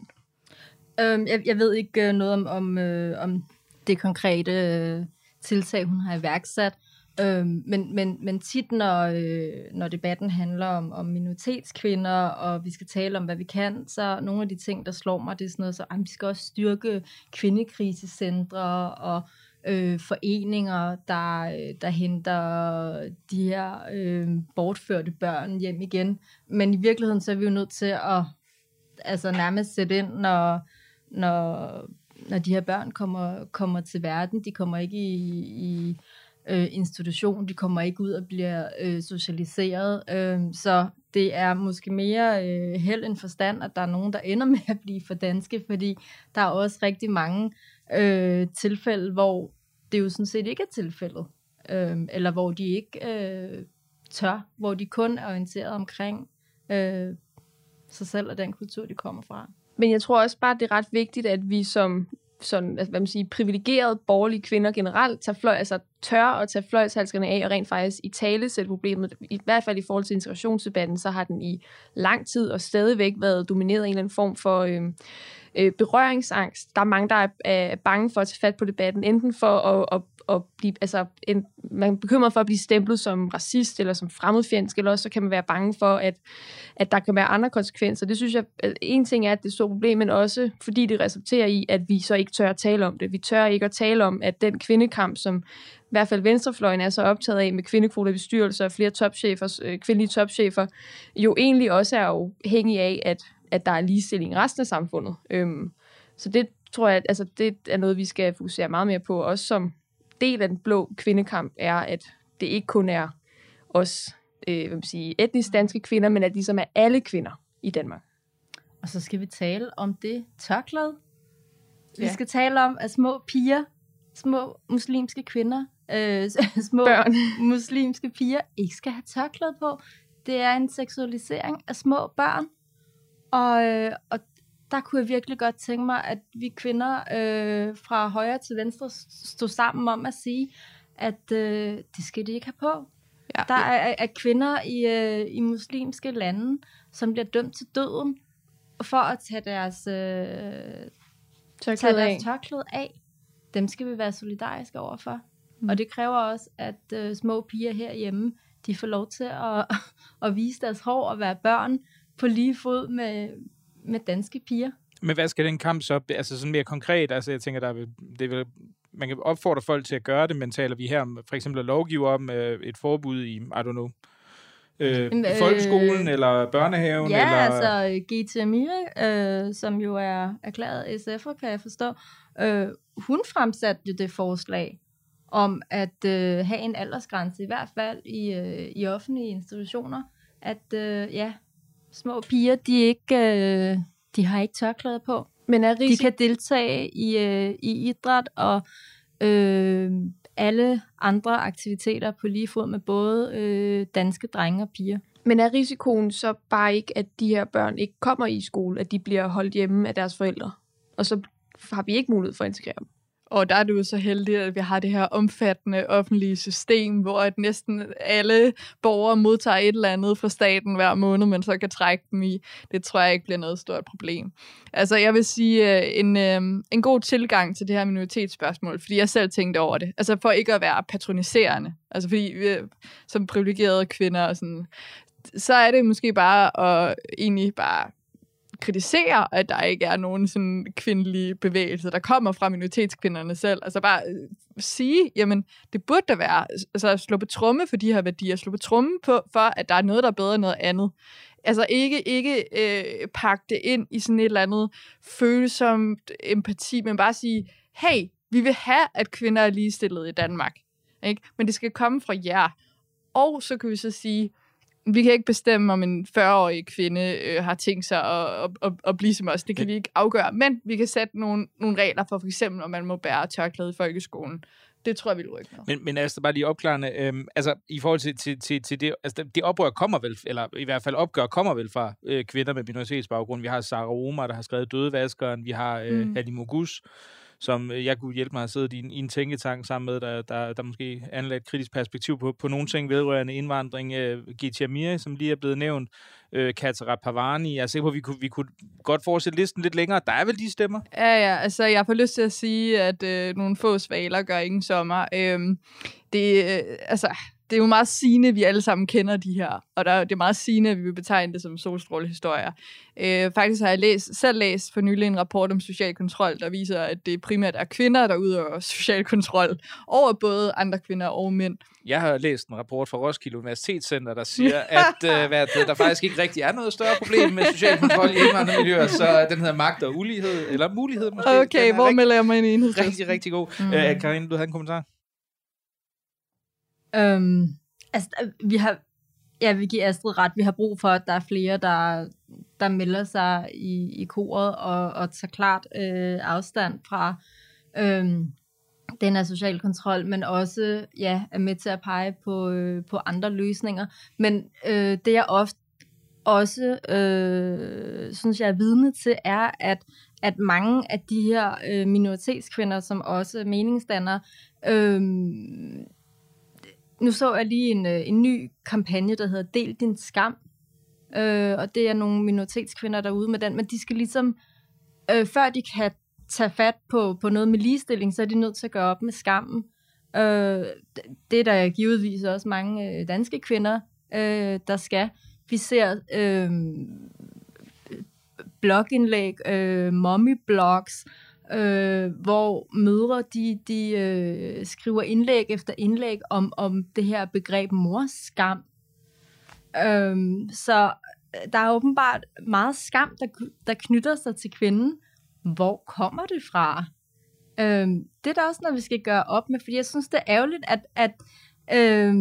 Øhm, jeg, jeg ved ikke noget om, om, øh, om det konkrete øh, tiltag, hun har iværksat. Øhm, men, men, men tit, når, øh, når debatten handler om, om minoritetskvinder, og vi skal tale om, hvad vi kan, så nogle af de ting, der slår mig, det er sådan noget, så at vi skal også styrke kvindekrisecentre og øh, foreninger, der, der henter de her øh, bortførte børn hjem igen. Men i virkeligheden, så er vi jo nødt til at altså, nærmest sætte ind, når, når, når de her børn kommer, kommer til verden. De kommer ikke i... i Øh, institution, de kommer ikke ud og bliver øh, socialiseret, øh, så det er måske mere øh, held end forstand, at der er nogen, der ender med at blive for danske, fordi der er også rigtig mange øh, tilfælde, hvor det jo sådan set ikke er tilfældet, øh, eller hvor de ikke øh, tør, hvor de kun er orienteret omkring øh, sig selv og den kultur, de kommer fra. Men jeg tror også bare, det er ret vigtigt, at vi som sådan, altså, hvad man siger, privilegerede borgerlige kvinder generelt tager fløj, altså tør at tage fløjtshalskerne af og rent faktisk i tale sætte problemet. I hvert fald i forhold til integrationsdebatten, så har den i lang tid og stadigvæk været domineret af en eller anden form for øh, øh, berøringsangst. Der er mange, der er, er bange for at tage fat på debatten, enten for at, at, at blive, altså en, man er bekymret for at blive stemplet som racist eller som fremmedfjendsk, eller også så kan man være bange for, at, at der kan være andre konsekvenser. Det synes jeg, en ting er, at det er et stort problem, men også fordi det resulterer i, at vi så ikke tør at tale om det. Vi tør ikke at tale om, at den kvindekamp, som i hvert fald venstrefløjen er så optaget af med kvindekvoter i bestyrelser og flere topchefer, kvindelige topchefer, jo egentlig også er afhængig af, at, at der er ligestilling i resten af samfundet. Øhm, så det tror jeg, altså det er noget, vi skal fokusere meget mere på, også som del af den blå kvindekamp, er, at det ikke kun er os øh, hvad man sige, etnisk danske kvinder, men at de som er alle kvinder i Danmark. Og så skal vi tale om det tørklæde. Ja. Vi Ja. skal tale om, at små piger, små muslimske kvinder, øh, små Børn. muslimske piger ikke skal have tørklæde på. Det er en seksualisering af små børn. Og, øh, og der kunne jeg virkelig godt tænke mig, at vi kvinder øh, fra højre til venstre stod sammen om at sige, at øh, det skal de ikke have på. Ja. Der er, er kvinder i, øh, i muslimske lande, som bliver dømt til døden for at tage deres, øh, tage deres tørklæde af. Dem skal vi være solidariske overfor. Mm. Og det kræver også, at øh, små piger herhjemme, de får lov til at, at vise deres hår og være børn på lige fod med, med danske piger. Men hvad skal den kamp så, altså sådan mere konkret, altså jeg tænker, der er, det vil, man kan opfordre folk til at gøre det, men taler vi her om for eksempel at lovgive om øh, et forbud i, I don't know, øh, i folkeskolen øh, eller børnehaven? Ja, eller... altså Geeti Amiri, øh, som jo er erklæret S F'er, kan jeg forstå, øh, hun fremsatte jo det forslag om at øh, have en aldersgrænse, i hvert fald i, øh, i offentlige institutioner, at øh, ja, små piger, de ikke... Øh, De har ikke tørklæder på. Men er risik- de kan deltage i, øh, i idræt og øh, alle andre aktiviteter på lige fod med både øh, danske drenge og piger. Men er risikoen så bare ikke, at de her børn ikke kommer i skole, at de bliver holdt hjemme af deres forældre? Og så har vi ikke mulighed for at integrere dem? Og der er du jo så heldig, at vi har det her omfattende offentlige system, hvor at næsten alle borgere modtager et eller andet fra staten hver måned, men så kan trække dem i. Det tror jeg ikke bliver noget stort problem. Altså jeg vil sige en, en god tilgang til det her minoritetsspørgsmål, fordi jeg selv tænkte over det. Altså for ikke at være patroniserende. Altså fordi vi, som privilegerede kvinder og sådan, så er det måske bare at egentlig bare kritisere, at der ikke er nogen sådan kvindelige bevægelser, der kommer fra minoritetskvinderne selv. Altså bare øh, sige, jamen, det burde der være. Altså slå på tromme for de her værdier. Slå på tromme på, for, at der er noget, der er bedre end noget andet. Altså ikke, ikke øh, pakke det ind i sådan et eller andet følsomt empati, men bare sige, hey, vi vil have, at kvinder er ligestillede i Danmark. Ikke? Men det skal komme fra jer. Og så kan vi så sige, vi kan ikke bestemme, om en fyrre-årig kvinde øh, har tænkt sig at, at, at, at blive som os. Det kan vi ikke afgøre. Men vi kan sætte nogle, nogle regler for, for eksempel, om man må bære tørklæde i folkeskolen. Det tror jeg, vi vil rykke noget. Men, men altså, bare lige opklarende. Øhm, altså, i forhold til, til, til, til det, altså, det oprør kommer vel, eller i hvert fald opgør kommer vel fra øh, kvinder med minoritetsbaggrund. Vi har Sarah Omar, der har skrevet Dødevaskeren. Vi har øh, mm. Halim Mogus, som jeg kunne hjælpe mig at sidde i en, i en tænketank sammen med, der, der, der måske anlagde et kritisk perspektiv på, på nogle ting vedrørende indvandring. Uh, Geeti Amiri, som lige er blevet nævnt. Uh, Katara Pavani. Jeg er sikker på, at vi kunne, vi kunne godt fortsætte listen lidt længere. Der er vel de stemmer? Ja, ja. Altså, jeg får lyst til at sige, at øh, nogle få svaler gør ingen sommer. Øhm, det, øh, altså... Det er jo meget sigende, at vi alle sammen kender de her, og der, det er meget sigende, at vi vil betegne det som solstrålehistorier. Øh, faktisk har jeg læst, selv læst for nylig en rapport om social kontrol, der viser, at det primært er kvinder, der udøver social kontrol over både andre kvinder og mænd. Jeg har læst en rapport fra Roskilde Universitetscenter, der siger, at øh, hvad, der faktisk ikke rigtig er noget større problem med social kontrol i indvandrermiljøer, så den hedder magt og ulighed, eller mulighed måske. Okay, hvor rigtig, melder jeg mig ind i en Rigtig, rigtig god. Mm. Øh, Karin, du havde en kommentar? Øhm, altså, vi har, ja, vi giver Astrid ret. Vi har brug for, at der er flere, der, der melder sig i, i koret og, og tager klart øh, afstand fra øh, den her social kontrol, men også ja, er med til at pege på, øh, på andre løsninger. Men øh, det jeg ofte også øh, synes, jeg er vidne til, er, at, at mange af de her øh, minoritetskvinder, som også er meningsdannere, øh, nu så jeg lige en, en ny kampagne, der hedder Del din skam. Øh, og det er nogle minoritetskvinder derude med den, men de skal ligesom, øh, før de kan tage fat på, på noget med ligestilling, så er de nødt til at gøre op med skammen. Øh, det er der givetvis også mange øh, danske kvinder, øh, der skal. Vi ser øh, blogindlæg, øh, mommy-blogs, Øh, hvor mødre de, de øh, skriver indlæg efter indlæg om, om det her begreb morskam. Øh, så der er åbenbart meget skam, der, der knytter sig til kvinden. Hvor kommer det fra? Øh, det er da også noget, vi skal gøre op med, fordi jeg synes, det er ærgerligt, at, at øh,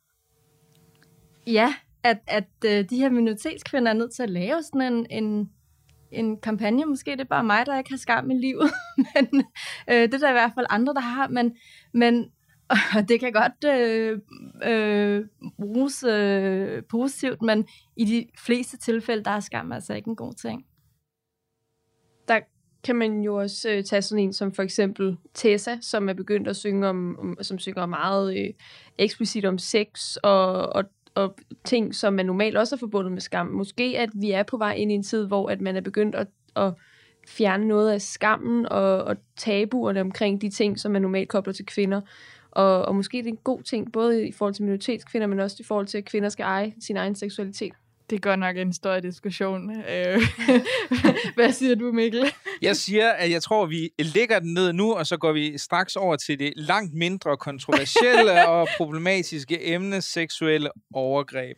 ja, at, at øh, de her minoritetskvinder er nødt til at lave sådan en, en en kampagne. Måske det er bare mig, der ikke har skam i livet, men øh, det er der i hvert fald andre, der har, men, men øh, det kan godt øh, øh, bruges øh, positivt, men i de fleste tilfælde, der er skam altså ikke en god ting. Der kan man jo også øh, tage sådan en som for eksempel Tessa, som er begyndt at synge om, om som synger meget øh, eksplicit om sex og, og, og ting, som man normalt også er forbundet med skam. Måske at vi er på vej ind i en tid, hvor at man er begyndt at, at fjerne noget af skammen og, og tabuerne omkring de ting, som man normalt kobler til kvinder. Og, og måske det er en god ting, både i forhold til minoritetskvinder, men også i forhold til, at kvinder skal eje sin egen seksualitet. Det er godt nok en stor diskussion. Hvad siger du, Mikkel? Jeg siger, at jeg tror, vi lægger den ned nu, og så går vi straks over til det langt mindre kontroversielle og problematiske emne, seksuelle overgreb.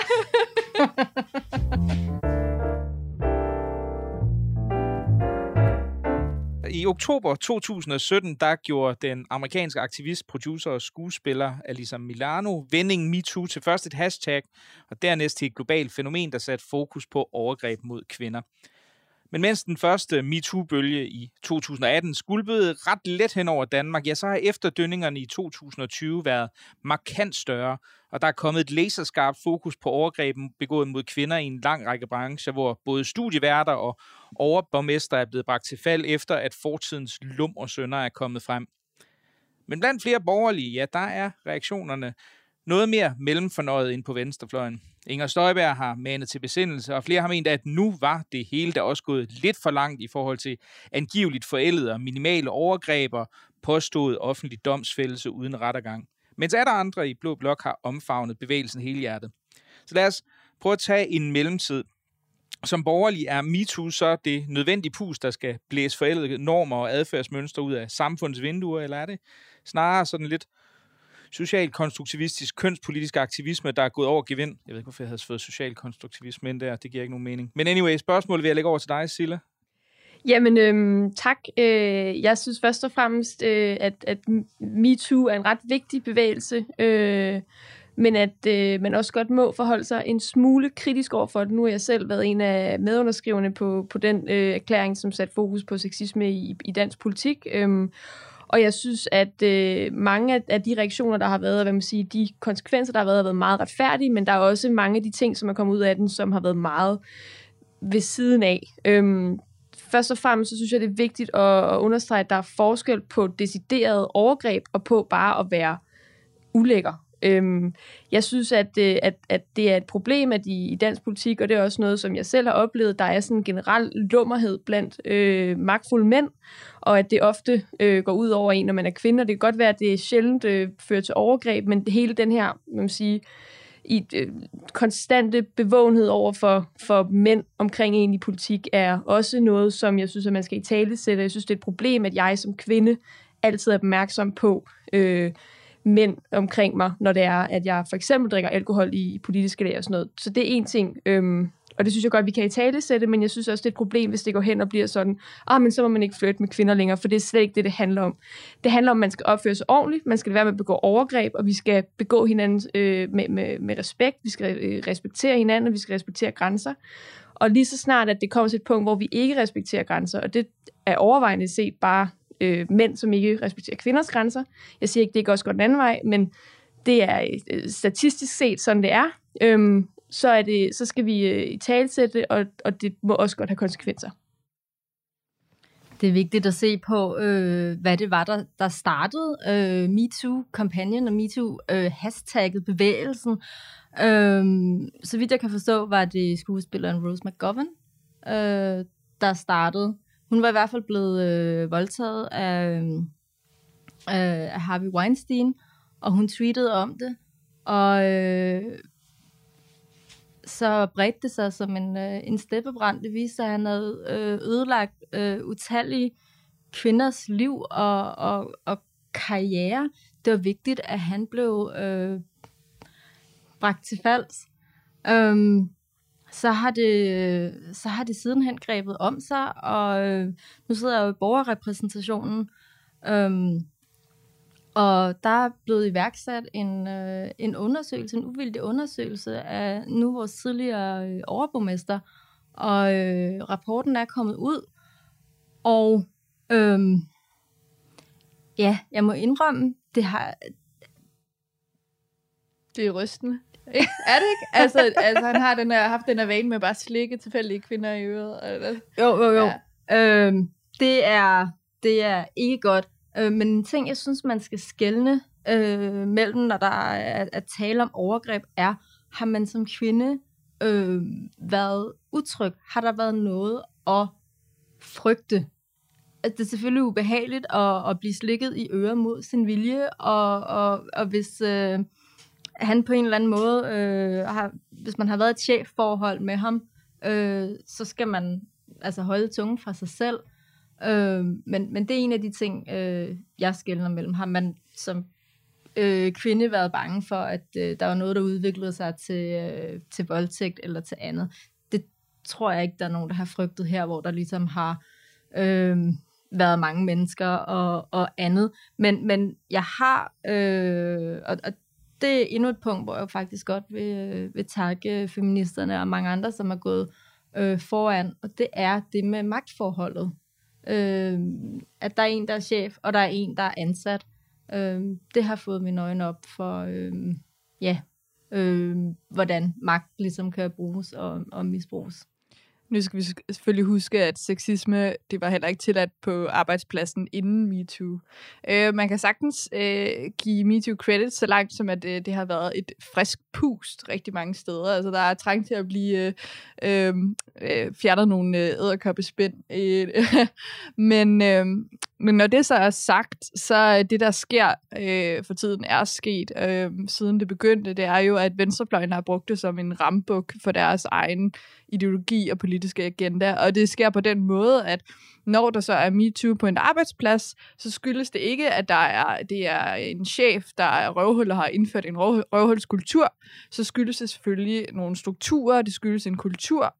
I oktober to tusind og sytten, der gjorde den amerikanske aktivist, producer og skuespiller Alyssa Milano vendingen MeToo til først et hashtag, og dernæst til et globalt fænomen, der satte fokus på overgreb mod kvinder. Men mens den første MeToo-bølge i to tusind og atten skulpede ret let hen over Danmark, ja, så har efterdønningerne i to tusind og tyve været markant større, og der er kommet et laserskarpt fokus på overgreben begået mod kvinder i en lang række brancher, hvor både studieværter og overborgmester er blevet bragt til fald efter, at fortidens lum og synder er kommet frem. Men blandt flere borgerlige, ja, der er reaktionerne noget mere mellemfornøjet end på venstrefløjen. Inger Støjberg har manet til besindelse, og flere har ment, at nu var det hele der også gået lidt for langt i forhold til angiveligt forældede og minimale overgreb og påstået offentlig domsfældelse uden rettergang. Mens er der andre i Blå Blok har omfavnet bevægelsen helhjertet. Så lad os prøve at tage en mellemtid. Som borgerlig er MeToo så det nødvendige pus, der skal blæse forældede normer og adfærdsmønstre ud af samfundets vinduer, eller er det snarere sådan lidt socialkonstruktivistisk, kønspolitisk aktivisme, der er gået over gevind? Jeg ved ikke, hvorfor jeg havde fået socialkonstruktivisme ind der. Det giver ikke nogen mening. Men anyway, spørgsmålet vil jeg lægge over til dig, Silla. Jamen, øhm, tak. Øh, jeg synes først og fremmest, øh, at, at MeToo er en ret vigtig bevægelse, øh, men at øh, man også godt må forholde sig en smule kritisk over for det. Nu har jeg selv været en af medunderskriverne på, på den øh, erklæring, som satte fokus på sexisme i, i dansk politik. Øh, Og jeg synes, at øh, mange af de reaktioner, der har været, hvad man siger, de konsekvenser, der har været, har været meget retfærdige, men der er også mange af de ting, som er kommet ud af den, som har været meget ved siden af. Øhm, først og fremmest, så synes jeg, det er vigtigt at, at understrege, at der er forskel på decideret overgreb og på bare at være ulækker. Øhm, jeg synes, at, at, at det er et problem, at i, i dansk politik, og det er også noget, som jeg selv har oplevet, der er sådan en generel lummerhed blandt øh, magtfulde mænd, og at det ofte øh, går ud over en, når man er kvinde, og det kan godt være, at det sjældent øh, fører til overgreb, men hele den her, man må sige, i øh, konstante bevågenhed over for, for mænd omkring en i politik, er også noget, som jeg synes, at man skal italesætte. Jeg synes, det er et problem, at jeg som kvinde altid er opmærksom på øh, mænd omkring mig, når det er, at jeg for eksempel drikker alkohol i politiske lag og sådan noget. Så det er en ting, øhm, og det synes jeg godt, vi kan italesætte, men jeg synes også, det er et problem, hvis det går hen og bliver sådan, ah, men så må man ikke flirte med kvinder længere, for det er slet ikke det, det handler om. Det handler om, at man skal opføre sig ordentligt, man skal lade være med at begå overgreb, og vi skal begå hinanden øh, med, med, med respekt, vi skal øh, respektere hinanden, og vi skal respektere grænser. Og lige så snart, at det kommer til et punkt, hvor vi ikke respekterer grænser, og det er overvejende set bare øh, mænd, som ikke respekterer kvinders grænser. Jeg siger ikke, det ikke også går den anden vej, men det er øh, statistisk set sådan, det er. Øhm, så, er det, så skal vi øh, italesætte, og, og det må også godt have konsekvenser. Det er vigtigt at se på, øh, hvad det var, der, der startede øh, MeToo-kampagnen og MeToo-hashtagget, bevægelsen. Øh, så vidt jeg kan forstå, var det skuespilleren Rose McGowan, øh, der startede. Hun var i hvert fald blevet øh, voldtaget af, øh, af Harvey Weinstein, og hun tweetede om det. Og øh, så bredte det sig som en, øh, en steppebrand. Det viste sig, at han havde øh, ødelagt øh, utallige kvinders liv og, og, og karriere. Det var vigtigt, at han blev øh, bragt til falds. Um, så har det så har det sidenhen grebet om sig, og øh, nu sidder jeg jo i borgerrepræsentationen, um, og der er blevet iværksat en, øh, en undersøgelse, en uvildig undersøgelse af nu vores tidligere øh, overborgmester, og øh, rapporten er kommet ud, og øh, ja, jeg må indrømme, det har... Det er rystende. Er det ikke? Altså, altså han har den der, haft den der vane med bare at slikke tilfældige kvinder i øret. Eller? Jo, jo, jo. Ja. Øhm, det er, det er ikke godt. Øh, men en ting, jeg synes, man skal skelne øh, mellem, når der er at tale om overgreb, er, har man som kvinde øh, været utryg? Har der været noget at frygte? Det er selvfølgelig ubehageligt at, at blive slikket i øret mod sin vilje, og, og, og hvis øh, han på en eller anden måde, øh, har, hvis man har været et chefforhold med ham, øh, så skal man altså holde tungen fra sig selv. Øh, men, men det er en af de ting, øh, jeg skelner mellem. Har man som øh, kvinde været bange for, at øh, der var noget, der udviklede sig til, øh, til voldtægt eller til andet? Det tror jeg ikke, der er nogen, der har frygtet her, hvor der ligesom har øh, været mange mennesker og, og andet. Men, men jeg har, øh, og, og det er endnu et punkt, hvor jeg faktisk godt vil, vil takke feministerne og mange andre, som er gået øh, foran, og det er det med magtforholdet. Øh, at der er en, der er chef, og der er en, der er ansat. Øh, det har fået mine øjne op for, øh, ja, øh, hvordan magt ligesom kan bruges og, og misbruges. Nu skal vi selvfølgelig huske, at sexisme, det var heller ikke tilladt på arbejdspladsen inden MeToo. Øh, man kan sagtens øh, give MeToo credit så langt, som at øh, det har været et frisk pust rigtig mange steder. Altså, der er trængt til at blive øh, øh, fjernet nogle øh, edderkoppespind. Øh, men, øh, men når det så er sagt, så det, der sker øh, for tiden, er sket øh, siden det begyndte, det er jo, at venstrefløjen har brugt det som en rambuk for deres egen ideologi og politiske agenda, og det sker på den måde, at når der så er MeToo på en arbejdsplads, så skyldes det ikke, at der er, det er en chef, der er røvhul og har indført en røv, røvhulskultur, så skyldes det selvfølgelig nogle strukturer, det skyldes en kultur.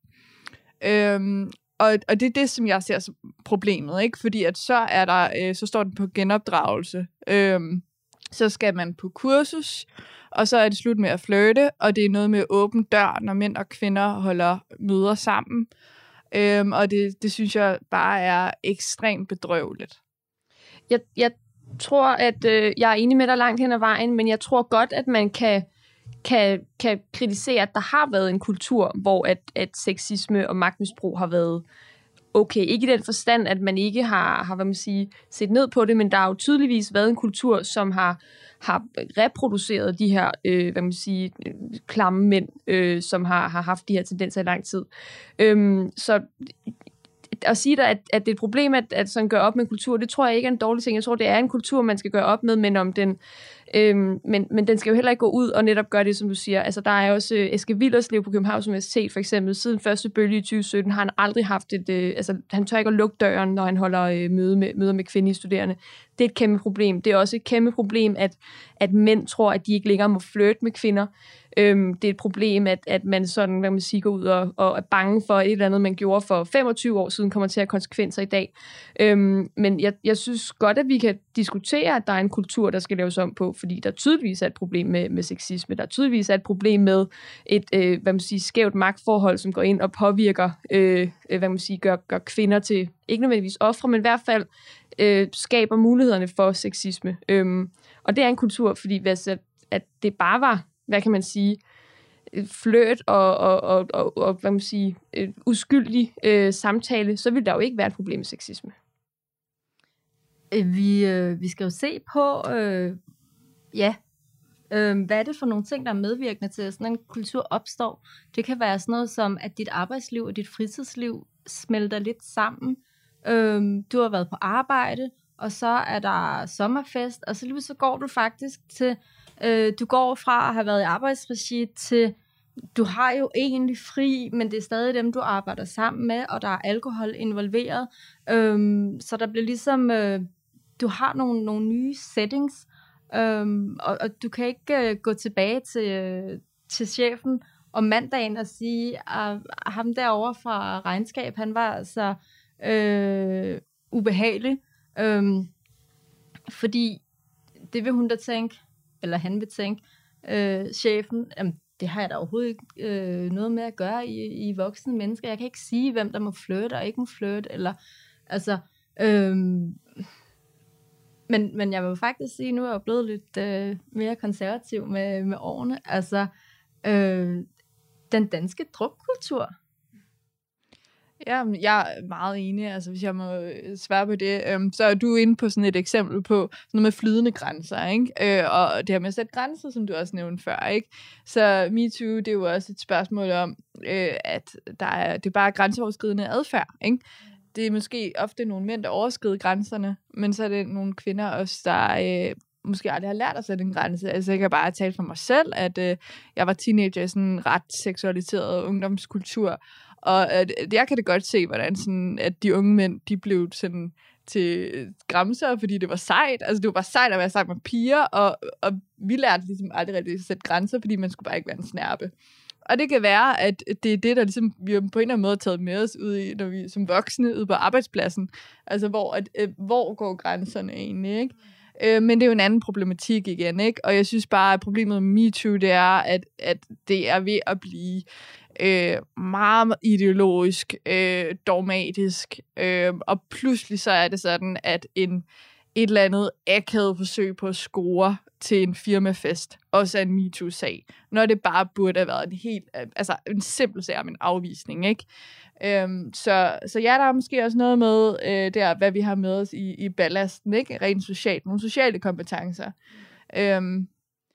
Øhm, og, og det er det, som jeg ser som problemet, ikke? Fordi at så er der, øh, så står den på genopdragelse. Øhm, så skal man på kursus, og så er det slut med at flirte, og det er noget med åben dør, når mænd og kvinder holder møder sammen. Øhm, og det, det synes jeg bare er ekstremt bedrøveligt. Jeg, jeg tror, at øh, jeg er enig med dig langt hen ad vejen, men jeg tror godt, at man kan, kan, kan kritisere, at der har været en kultur, hvor at, at sexisme og magtmisbrug har været okay. Ikke i den forstand, at man ikke har, har hvad man siger, set ned på det, men der har jo tydeligvis været en kultur, som har, har reproduceret de her øh, hvad man siger, klamme mænd, øh, som har, har haft de her tendenser i lang tid. Øhm, så at sige dig, at, at det er et problem, at, at sådan gør op med kultur, det tror jeg ikke er en dårlig ting. Jeg tror, det er en kultur, man skal gøre op med, men om den Øhm, men, men den skal jo heller ikke gå ud og netop gøre det, som du siger. Altså, der er også øh, Eske Willerslev på Københavns Universitet, for eksempel. Siden første bølge i tyve sytten har han aldrig haft et... Øh, altså, han tør ikke at lukke døren, når han holder øh, møde med, møder med kvindelige studerende. Det er et kæmpe problem. Det er også et kæmpe problem, at, at mænd tror, at de ikke længere må flirte med kvinder. Øhm, det er et problem, at, at man sådan, hvad man siger, går ud og, og er bange for et eller andet, man gjorde for femogtyve år siden, kommer til at have konsekvenser i dag. Øhm, men jeg, jeg synes godt, at vi kan diskutere, at der er en kultur, der skal laves om på, fordi der tydeligvis er et problem med, med sexisme. Der tydeligvis er et problem med et, øh, hvad man siger, skævt magtforhold, som går ind og påvirker, øh, hvad man siger, gør, gør kvinder til, ikke nødvendigvis ofre, men i hvert fald øh, skaber mulighederne for sexisme. Øhm, og det er en kultur, fordi hvis at, at det bare var, hvad kan man sige, flirt og, og, og, og, og hvad man sige, uskyldig øh, samtale, så vil der jo ikke være et problem med sexisme. Vi, øh, vi skal jo se på, øh, ja, øh, hvad er det for nogle ting, der er medvirkende til, at sådan en kultur opstår. Det kan være sådan noget som, at dit arbejdsliv og dit fritidsliv smelter lidt sammen. Øh, du har været på arbejde, og så er der sommerfest, og så lige så går du faktisk til, øh, du går fra at have været i arbejdsregi til, du har jo egentlig fri, men det er stadig dem, du arbejder sammen med, og der er alkohol involveret. Øhm, så der bliver ligesom, øh, du har nogle, nogle nye settings, øhm, og, og du kan ikke øh, gå tilbage til, øh, til chefen om mandagen og sige, at ham derovre fra regnskab, han var altså øh, ubehagelig. Øhm, fordi det vil hun da tænke, eller han vil tænke, øh, chefen, jamen, det har jeg da overhovedet ikke øh, noget med at gøre i, i voksne mennesker. Jeg kan ikke sige, hvem der må flirte og ikke må flirte. Eller, altså, øh, men, men jeg vil faktisk sige, nu er jeg blevet lidt øh, mere konservativ med, med årene. Altså, øh, den danske drukkultur. Ja, jeg er meget enig, altså hvis jeg må svare på det. Øhm, så er du inde på sådan et eksempel på sådan noget med flydende grænser, ikke? Øh, og det her med at sætte grænser, som du også nævnte før, ikke? Så MeToo, det er jo også et spørgsmål om, øh, at der er, det er bare grænseoverskridende adfærd, ikke? Det er måske ofte nogle mænd, der overskrider grænserne, men så er det nogle kvinder også, der øh, måske aldrig har lært at sætte en grænse. Altså jeg kan bare tale for mig selv, at øh, jeg var teenager i sådan en ret seksualiseret ungdomskultur, og øh, jeg kan det godt se, hvordan sådan, at de unge mænd, de blev sådan til gramser, fordi det var sejt. Altså det var bare sejt at være sammen med piger, og, og vi lærte ligesom aldrig rigtig at sætte grænser, fordi man skulle bare ikke være en snærpe. Og det kan være, at det er det, der ligesom, vi har på en eller anden måde har taget med os ud i, når vi som voksne ude på arbejdspladsen. Altså, hvor, at, øh, hvor går grænserne egentlig, ikke? Øh, men det er jo en anden problematik igen, ikke? Og jeg synes bare, at problemet med MeToo, det er, at, at det er ved at blive øh, meget ideologisk, øh, dogmatisk, øh, og pludselig så er det sådan, at en et eller andet akavet forsøg på at score til en firmafest, også en MeToo-sag, når det bare burde have været en helt, altså en simpel sag om en afvisning, ikke? Øhm, så, så ja, der er måske også noget med øh, der, hvad vi har med os i, i ballasten, ikke? Rent socialt, nogle sociale kompetencer. Øhm.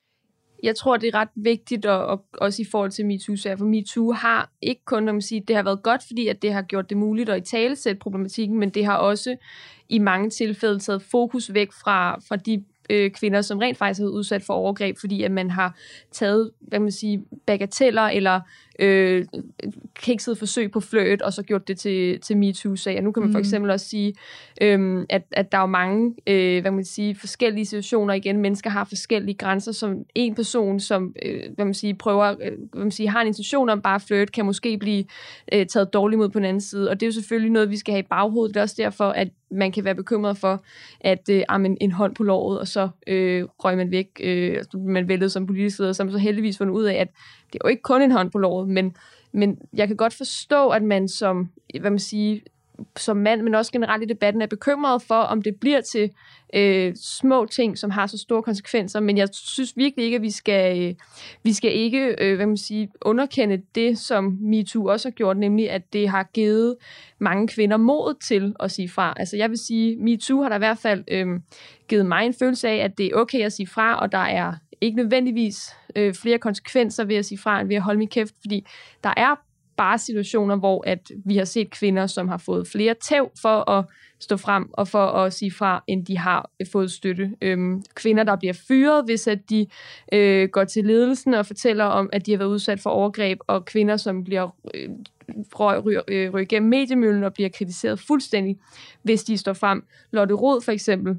Jeg tror, det er ret vigtigt, og, og også i forhold til MeToo-sager, for MeToo har ikke kun, når man siger, det har været godt, fordi at det har gjort det muligt at italesætte problematikken, men det har også i mange tilfælde taget fokus væk fra, fra de øh, kvinder, som rent faktisk har været udsat for overgreb, fordi at man har taget, hvad man siger, bagateller eller øh, kiksede forsøg på flirt, og så gjort det til, til MeToo-sager. Nu kan man mm. for eksempel også sige, øh, at, at der er jo mange øh, hvad man siger, forskellige situationer igen. Mennesker har forskellige grænser, som en person, som øh, hvad man siger, prøver, øh, hvad man siger, har en intention om bare at flirt, kan måske blive øh, taget dårligt mod på den anden side. Og det er jo selvfølgelig noget, vi skal have i baghovedet. Det er også derfor, at man kan være bekymret for, at øh, en, en hånd på låret, og så øh, røg man væk, øh, man væltede som politisk leder, som så heldigvis fundet ud af, at det er jo ikke kun en hånd på låret, men, men jeg kan godt forstå, at man som, hvad man siger, som mand, men også generelt i debatten, er bekymret for, om det bliver til øh, små ting, som har så store konsekvenser, men jeg synes virkelig ikke, at vi skal, øh, vi skal ikke øh, hvad man siger, underkende det, som MeToo også har gjort, nemlig at det har givet mange kvinder mod til at sige fra. Altså jeg vil sige, MeToo har der i hvert fald øh, givet mig en følelse af, at det er okay at sige fra, og der er ikke nødvendigvis øh, flere konsekvenser ved at sige fra, end ved at holde min kæft, fordi der er bare situationer, hvor at vi har set kvinder, som har fået flere tæv for at stå frem og for at sige fra, end de har fået støtte. Øhm, kvinder, der bliver fyret, hvis at de øh, går til ledelsen og fortæller om, at de har været udsat for overgreb, og kvinder, som bliver øh, ryger øh, ryg igennem mediemøllen og bliver kritiseret fuldstændig, hvis de står frem. Lotte Rod for eksempel,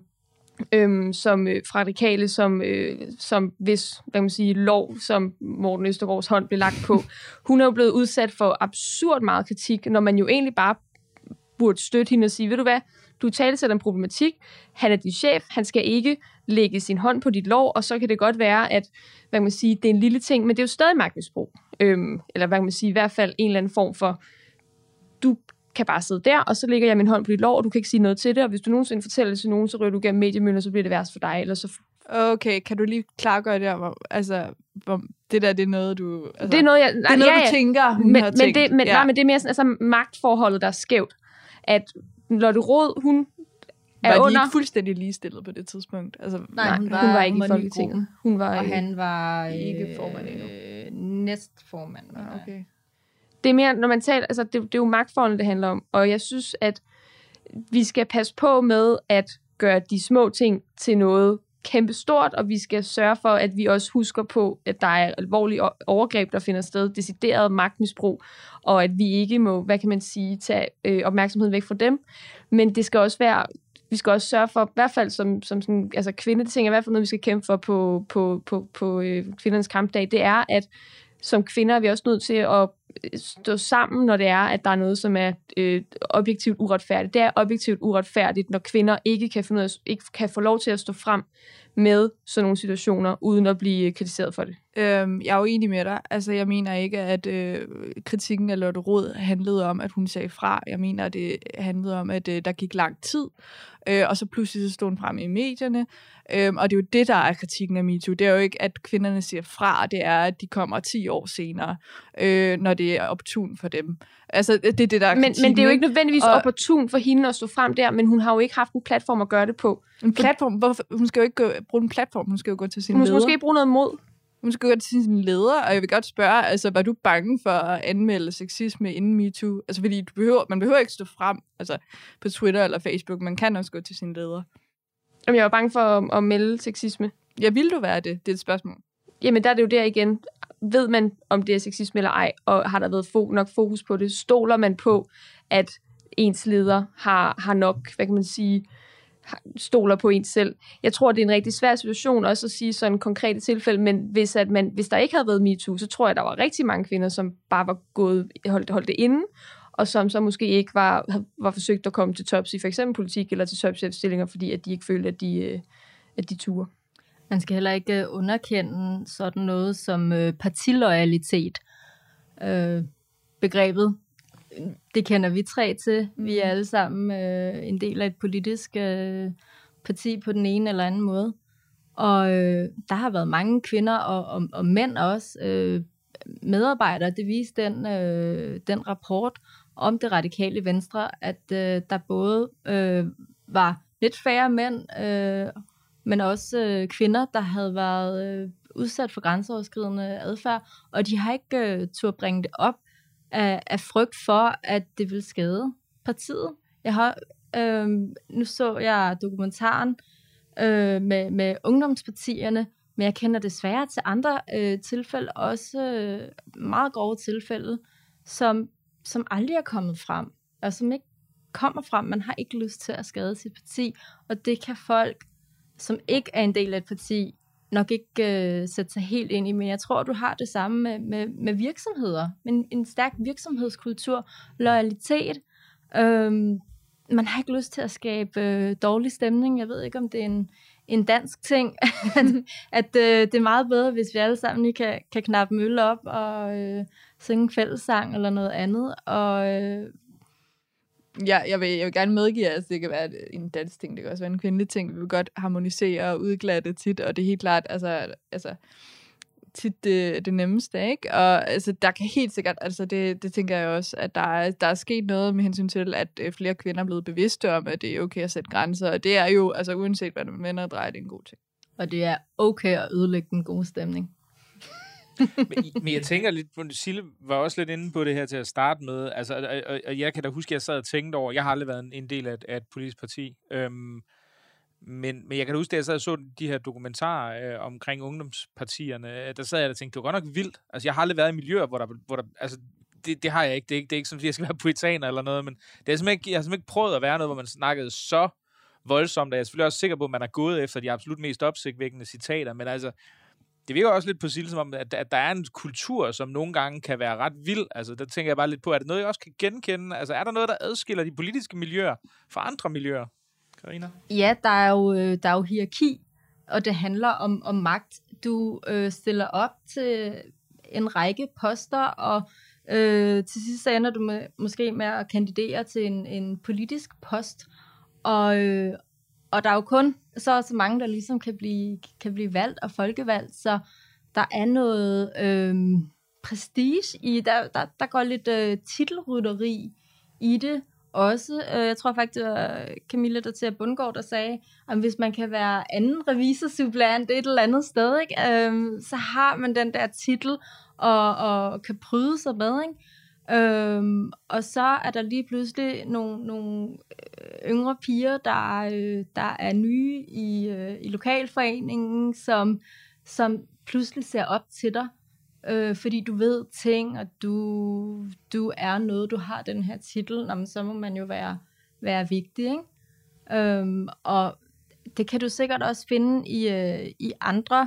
Øhm, som øh, fra radikale, som, øh, som hvis, hvad man sige, lov, som Morten Østergaards hånd blev lagt på. Hun er jo blevet udsat for absurd meget kritik, når man jo egentlig bare burde støtte hende og sige, ved du hvad, du talesætter en problematik, han er din chef, han skal ikke lægge sin hånd på dit lår, og så kan det godt være, at hvad man sige, det er en lille ting, men det er jo stadig magtmisbrug. Øhm, eller hvad kan man sige, i hvert fald en eller anden form for, du kan bare sidde der, og så lægger jeg min hånd på dit lår, og du kan ikke sige noget til det, og hvis du nogensinde fortæller det til nogen, så ryger du gennem mediemøller, så bliver det værst for dig, eller så... Okay, kan du lige klargøre det om, altså, det der, det er noget, du... Altså, det er noget, jeg, det er noget ja, ja. du tænker, hun men, har men tænkt. Det, men, ja. nej, men det er mere sådan, altså, magtforholdet, der er skævt. At Lotte Rod, hun er var de under... ikke fuldstændig ligestillet på det tidspunkt? Altså, Nej, nej, hun var, hun var ikke hun i var Folketinget. Hun var, og han var ikke formand endnu. Øh, næstformand. Ah, okay. Det er mere, når man taler, altså det, det er jo magtforholdene, det handler om, og jeg synes, at vi skal passe på med at gøre de små ting til noget kæmpestort, og vi skal sørge for, at vi også husker på, at der er alvorlige overgreb, der finder sted, decideret magtmisbrug, og at vi ikke må, hvad kan man sige, tage øh, opmærksomheden væk fra dem, men det skal også være, vi skal også sørge for, i hvert fald som, som sådan, altså kvindeting er i hvert fald noget, vi skal kæmpe for på, på, på, på øh, kvindernes kampdag, det er, at som kvinder er vi også nødt til at stå sammen, når det er, at der er noget, som er øh, objektivt uretfærdigt. Det er objektivt uretfærdigt, når kvinder ikke kan, finde ud af, ikke kan få lov til at stå frem med sådan nogle situationer, uden at blive kritiseret for det. Øhm, jeg er jo enig med dig. Altså, jeg mener ikke, at øh, kritikken af Lotte Rod handlede om, at hun sagde fra. Jeg mener, at det handlede om, at øh, der gik lang tid, øh, og så pludselig så stod hun frem i medierne. Øhm, og det er jo det, der er kritikken af MeToo. Det er jo ikke, at kvinderne siger fra, det er, at de kommer ti år senere. øh, når det er opportun for dem. Altså, det er det, der er men, kritikken, men det er jo ikke nødvendigvis og, opportun for hende at stå frem der, men hun har jo ikke haft en platform at gøre det på. En platform? Hvorfor? Hun skal jo ikke gå, bruge en platform, hun skal jo gå til sin hun leder. Hun skal ikke bruge noget mod. Hun skal gå til sin leder, og jeg vil godt spørge, altså, var du bange for at anmelde sexisme inden MeToo? Altså, fordi du behøver, man behøver ikke stå frem altså, på Twitter eller Facebook, man kan også gå til sin leder. Jamen, jeg var bange for at, at melde sexisme. Ja, vil du være det? Det er et spørgsmål. Jamen, der er det jo der igen. Ved man, om det er sexisme eller ej, og har der været fo- nok fokus på det? Stoler man på, at ens leder har, har nok, hvad kan man sige, stoler på ens selv? Jeg tror, det er en rigtig svær situation også at sige sådan konkrete tilfælde, men hvis, at man, hvis der ikke havde været MeToo, så tror jeg, der var rigtig mange kvinder, som bare var gået, holdt, holdt det inde, og som så måske ikke var, var forsøgt at komme til tops i for eksempel politik eller til topchefstillinger, fordi at de ikke følte, at de, at de turde. Man skal heller ikke underkende sådan noget som øh, partiloyalitet. Øh, begrebet, det kender vi tre til. Vi er alle sammen øh, en del af et politisk øh, parti på den ene eller anden måde. Og øh, der har været mange kvinder og, og, og mænd også, øh, medarbejdere. Det viste den, øh, den rapport om det radikale venstre, at øh, der både øh, var lidt færre mænd, øh, men også øh, kvinder, der havde været øh, udsat for grænseoverskridende adfærd, og de har ikke øh, turde bringe det op af, af frygt for, at det vil skade partiet. Jeg har, øh, nu så jeg dokumentaren øh, med, med ungdomspartierne, men jeg kender desværre til andre øh, tilfælde, også øh, meget grove tilfælde, som, som aldrig er kommet frem, og som ikke kommer frem. Man har ikke lyst til at skade sit parti, og det kan folk, som ikke er en del af et parti, nok ikke øh, sætte sig helt ind i, men jeg tror, du har det samme med, med, med virksomheder. En, en stærk virksomhedskultur, loyalitet. Øhm, man har ikke lyst til at skabe øh, dårlig stemning. Jeg ved ikke, om det er en, en dansk ting, at, at øh, det er meget bedre, hvis vi alle sammen lige kan, kan knappe en øl op og øh, synge en fællessang eller noget andet. Og øh, Ja, jeg vil, jeg vil gerne medgive, at altså, det kan være en dansk ting, det kan også være en kvindelig ting. Vi vil godt harmonisere og udglatte tit, og det er helt klart, altså, altså tit det, det nemmeste, ikke? Og altså, der kan helt sikkert, altså det, det tænker jeg også, at der er, der er sket noget med hensyn til, at flere kvinder er blevet bevidste om, at det er okay at sætte grænser, og det er jo, altså uanset hvad man vender og drejer, det er en god ting. Og det er okay at ødelægge den gode stemning. men, men jeg tænker lidt, Sille var også lidt inde på det her til at starte med, altså, og, og, og jeg kan da huske, at jeg sad og tænkte over, jeg har aldrig været en del af et, af et politisk parti, øhm, men, men jeg kan da huske, at jeg sad og så de her dokumentarer øh, omkring ungdomspartierne, der sad jeg og tænkte, det var godt nok vildt, altså jeg har aldrig været i miljøer, hvor der, hvor der altså det, det har jeg ikke, det er ikke, det er ikke som, at jeg skal være puritaner eller noget, men det er simpelthen ikke, jeg har simpelthen ikke prøvet at være noget, hvor man snakkede så voldsomt, og jeg er selvfølgelig også sikker på, at man er gået efter de absolut mest opsigtvækkende citater, men altså det virker også lidt på Sille, som om, at, at der er en kultur, som nogle gange kan være ret vild. Altså, der tænker jeg bare lidt på, er det noget, jeg også kan genkende? Altså, er der noget, der adskiller de politiske miljøer fra andre miljøer? Karina? Ja, der er jo, der er jo hierarki, og det handler om, om magt. Du øh, stiller op til en række poster, og øh, til sidst så ender du med, måske med at kandidere til en, en politisk post. Og, øh, og der er jo kun så er så mange, der ligesom kan blive, kan blive valgt og folkevalgt, så der er noget øh, prestige i, der, der, der går lidt øh, titelrytteri i det også. Øh, jeg tror faktisk, det var Camilla der til Bundgaard, der sagde, at hvis man kan være anden revisorsuppleant et eller andet sted, ikke, øh, så har man den der titel og, og kan pryde sig med, ikke? Øhm, og så er der lige pludselig nogle, nogle yngre piger, der, øh, der er nye i, øh, i lokalforeningen, som, som pludselig ser op til dig, øh, fordi du ved ting, og du, du er noget, du har den her titel, jamen, så må man jo være, være vigtig, ikke? Øhm, og det kan du sikkert også finde i, øh, i andre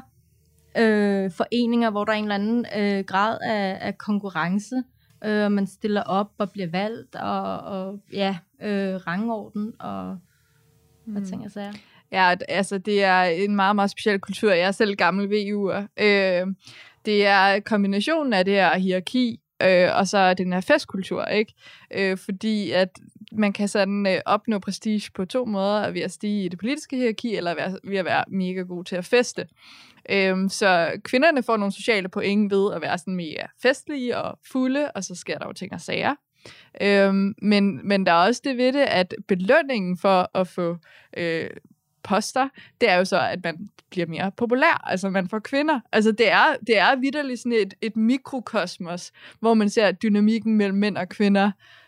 øh, foreninger, hvor der er en eller anden øh, grad af, af konkurrence, og man stiller op og bliver valgt, og, og ja, øh, rangorden, og hvad mm. ting jeg sagde. Ja, altså det er en meget, meget speciel kultur. Jeg er selv gammel V U'er. Øh, det er kombinationen af det her hierarki, øh, og så den her festkultur, ikke? Øh, fordi at man kan sådan øh, opnå prestige på to måder, ved at stige i det politiske hierarki, eller ved at, ved at være mega god til at feste. Øhm, så kvinderne får nogle sociale point ved at være sådan mere festlige og fulde, og så sker der jo ting og sager. Øhm, men, men der er også det ved det, at belønningen for at få øh, poster, det er jo så, at man bliver mere populær, altså man får kvinder. Altså det er, det er vitterligt sådan et, et mikrokosmos, hvor man ser dynamikken mellem mænd og kvinder,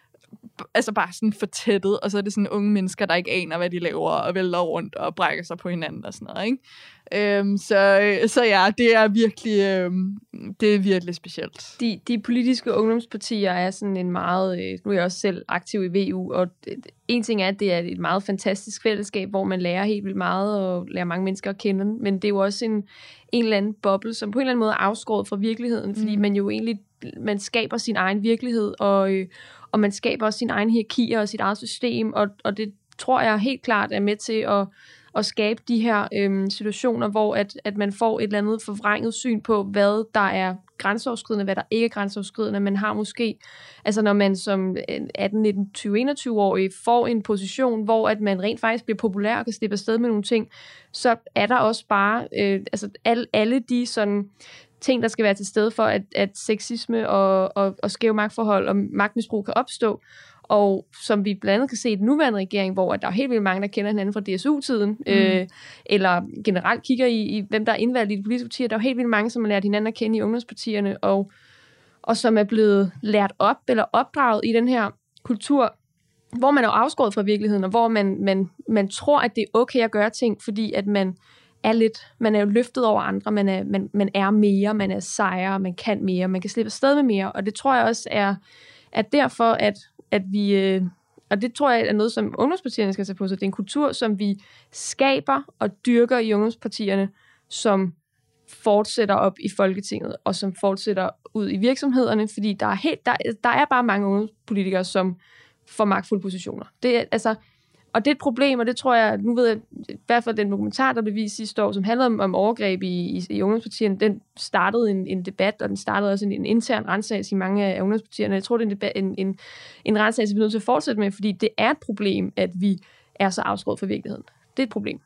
altså bare sådan fortættet, og så er det sådan unge mennesker, der ikke aner, hvad de laver, og vælter rundt og brækker sig på hinanden og sådan noget, ikke? Øhm, så, så ja, det er virkelig, øhm, det er virkelig specielt. De, de politiske ungdomspartier er sådan en meget, øh, nu er jeg også selv aktiv i V U, og det, en ting er, at det er et meget fantastisk fællesskab, hvor man lærer helt vildt meget, og lærer mange mennesker at kende, men det er jo også en, en eller anden boble, som på en eller anden måde er afskåret fra virkeligheden, fordi mm. man jo egentlig, man skaber sin egen virkelighed, og, øh, og man skaber også sin egen hierarkier og sit eget system, og, og det tror jeg helt klart er med til at at skabe de her øhm, situationer, hvor at, at man får et eller andet forvrænget syn på, hvad der er grænseoverskridende, hvad der ikke er grænseoverskridende. Man har måske, altså når man som atten, nitten, tyve, enogtyve-årig får en position, hvor at man rent faktisk bliver populær og kan slippe afsted med nogle ting, så er der også bare, øh, altså alle, alle de sådan ting, der skal være til stede for, at, at sexisme og, og, og skæve magtforhold og magtmisbrug kan opstå. Og som vi blandt andet kan se i den nuværende regering, hvor der er helt vildt mange, der kender hinanden fra D S U-tiden, mm. øh, eller generelt kigger i, i, hvem der er indvalgt i de politiske partier. Der er jo helt vildt mange, som har lært hinanden at kende i ungdomspartierne, og, og som er blevet lært op eller opdraget i den her kultur, hvor man er afskåret fra virkeligheden, og hvor man, man, man tror, at det er okay at gøre ting, fordi at man er lidt, man er jo løftet over andre, man er, man, man er mere, man er sejere, man kan mere, man kan slippe afsted med mere, og det tror jeg også er, at derfor, at at vi, øh, og det tror jeg er noget, som ungdomspartierne skal tage på sig. Det er en kultur, som vi skaber og dyrker i ungdomspartierne, som fortsætter op i Folketinget, og som fortsætter ud i virksomhederne, fordi der er, helt, der, der er bare mange ungdomspolitikere, som får magtfulde positioner. Det er, altså, og det er et problem, og det tror jeg, nu ved jeg, i hvert fald den dokumentar, der blev vist sidste år, som handlede om, om overgreb i, i, i ungdomspartierne, den startede en, en debat, og den startede også en, en intern rensagelse i mange af ungdomspartierne. Jeg tror, det er en, debat, en, en, en rensagelse, vi er nødt til at fortsætte med, fordi det er et problem, at vi er så afskåret fra virkeligheden. Det er et problem.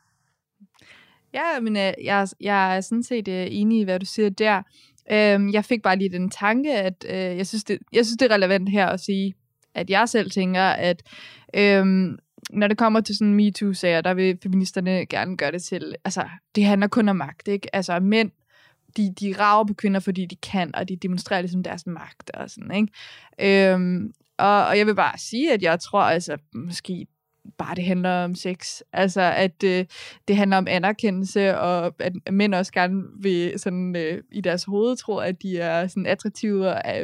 Ja, men øh, jeg, jeg er sådan set øh, enig i, hvad du siger der. Øhm, jeg fik bare lige den tanke, at øh, jeg, synes, det, jeg synes, det er relevant her at sige, at jeg selv tænker, at øhm, når det kommer til sådan MeToo-sager, der vil feministerne gerne gøre det til, altså, det handler kun om magt, ikke? Altså, mænd, de, de rager på kvinder, fordi de kan, og de demonstrerer ligesom deres magt og sådan, ikke? Øhm, og, og jeg vil bare sige, at jeg tror, altså, måske bare det handler om sex. Altså, at øh, det handler om anerkendelse, og at mænd også gerne vil sådan øh, i deres hoved tro, at de er sådan attraktive og øh,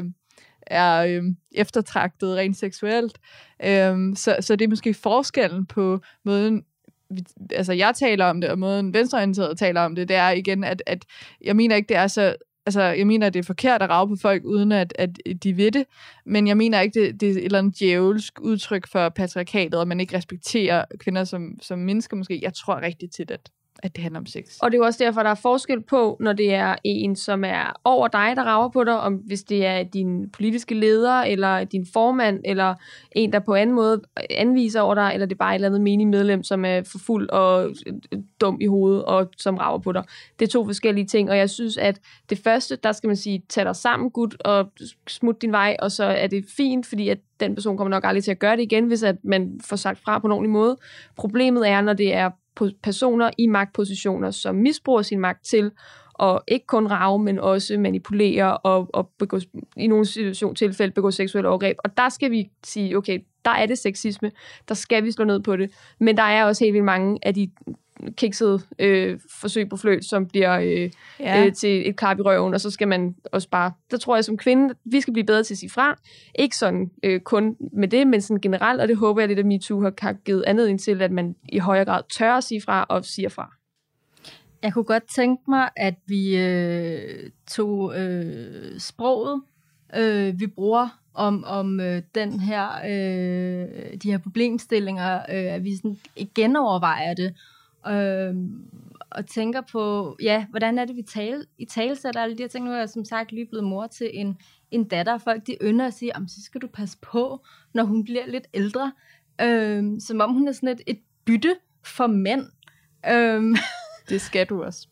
er øh, eftertragtet rent seksuelt. Øh, så, så det er måske forskellen på måden, altså jeg taler om det, og måden venstreorienteret taler om det, det er igen, at, at jeg mener ikke, det er så, altså jeg mener, at det er forkert at rage på folk, uden at, at de ved det, men jeg mener ikke, det, det er et eller andet djævelsk udtryk for patriarkatet, og man ikke respekterer kvinder som, som mennesker måske. Jeg tror rigtig tit, at at det handler om sex. Og det er jo også derfor, der er forskel på, når det er en, som er over dig, der rager på dig, om hvis det er din politiske leder, eller din formand, eller en, der på anden måde anviser over dig, eller det er bare et eller andet menig medlem, som er for fuld og dum i hovedet, og som rager på dig. Det er to forskellige ting, og jeg synes, at det første, der skal man sige, tag dig sammen, gut, og smut din vej, og så er det fint, fordi at den person kommer nok aldrig til at gøre det igen, hvis at man får sagt fra på en ordentlig måde. Problemet er, når det er personer i magtpositioner, som misbruger sin magt til at ikke kun rage, men også manipulere og, og begå, i nogle situation, tilfælde begå seksuelle overgreb. Og der skal vi sige, okay, der er det sexisme, der skal vi slå ned på det. Men der er også helt vildt mange af de kiksede øh, forsøg på fløjt, som bliver øh, ja. øh, til et klap i røven, og så skal man også bare, der tror jeg som kvinde, vi skal blive bedre til at sige fra. Ikke sådan øh, kun med det, men sådan generelt, og det håber jeg lidt, at MeToo har, har givet anledning til, at man i højere grad tør at sige fra og siger fra. Jeg kunne godt tænke mig, at vi øh, tog øh, sproget, øh, vi bruger om, om øh, den her, øh, de her problemstillinger, øh, at vi sådan genovervejer det, Øh, og tænker på, ja, hvordan er det, vi tale, i talesætter alle de her ting. Nu er jeg som sagt lige blevet mor til en, en datter, og folk de ynder at sige, så skal du passe på, når hun bliver lidt ældre. øh, som om hun er sådan et, et bytte for mænd. Øh, Det skal du også.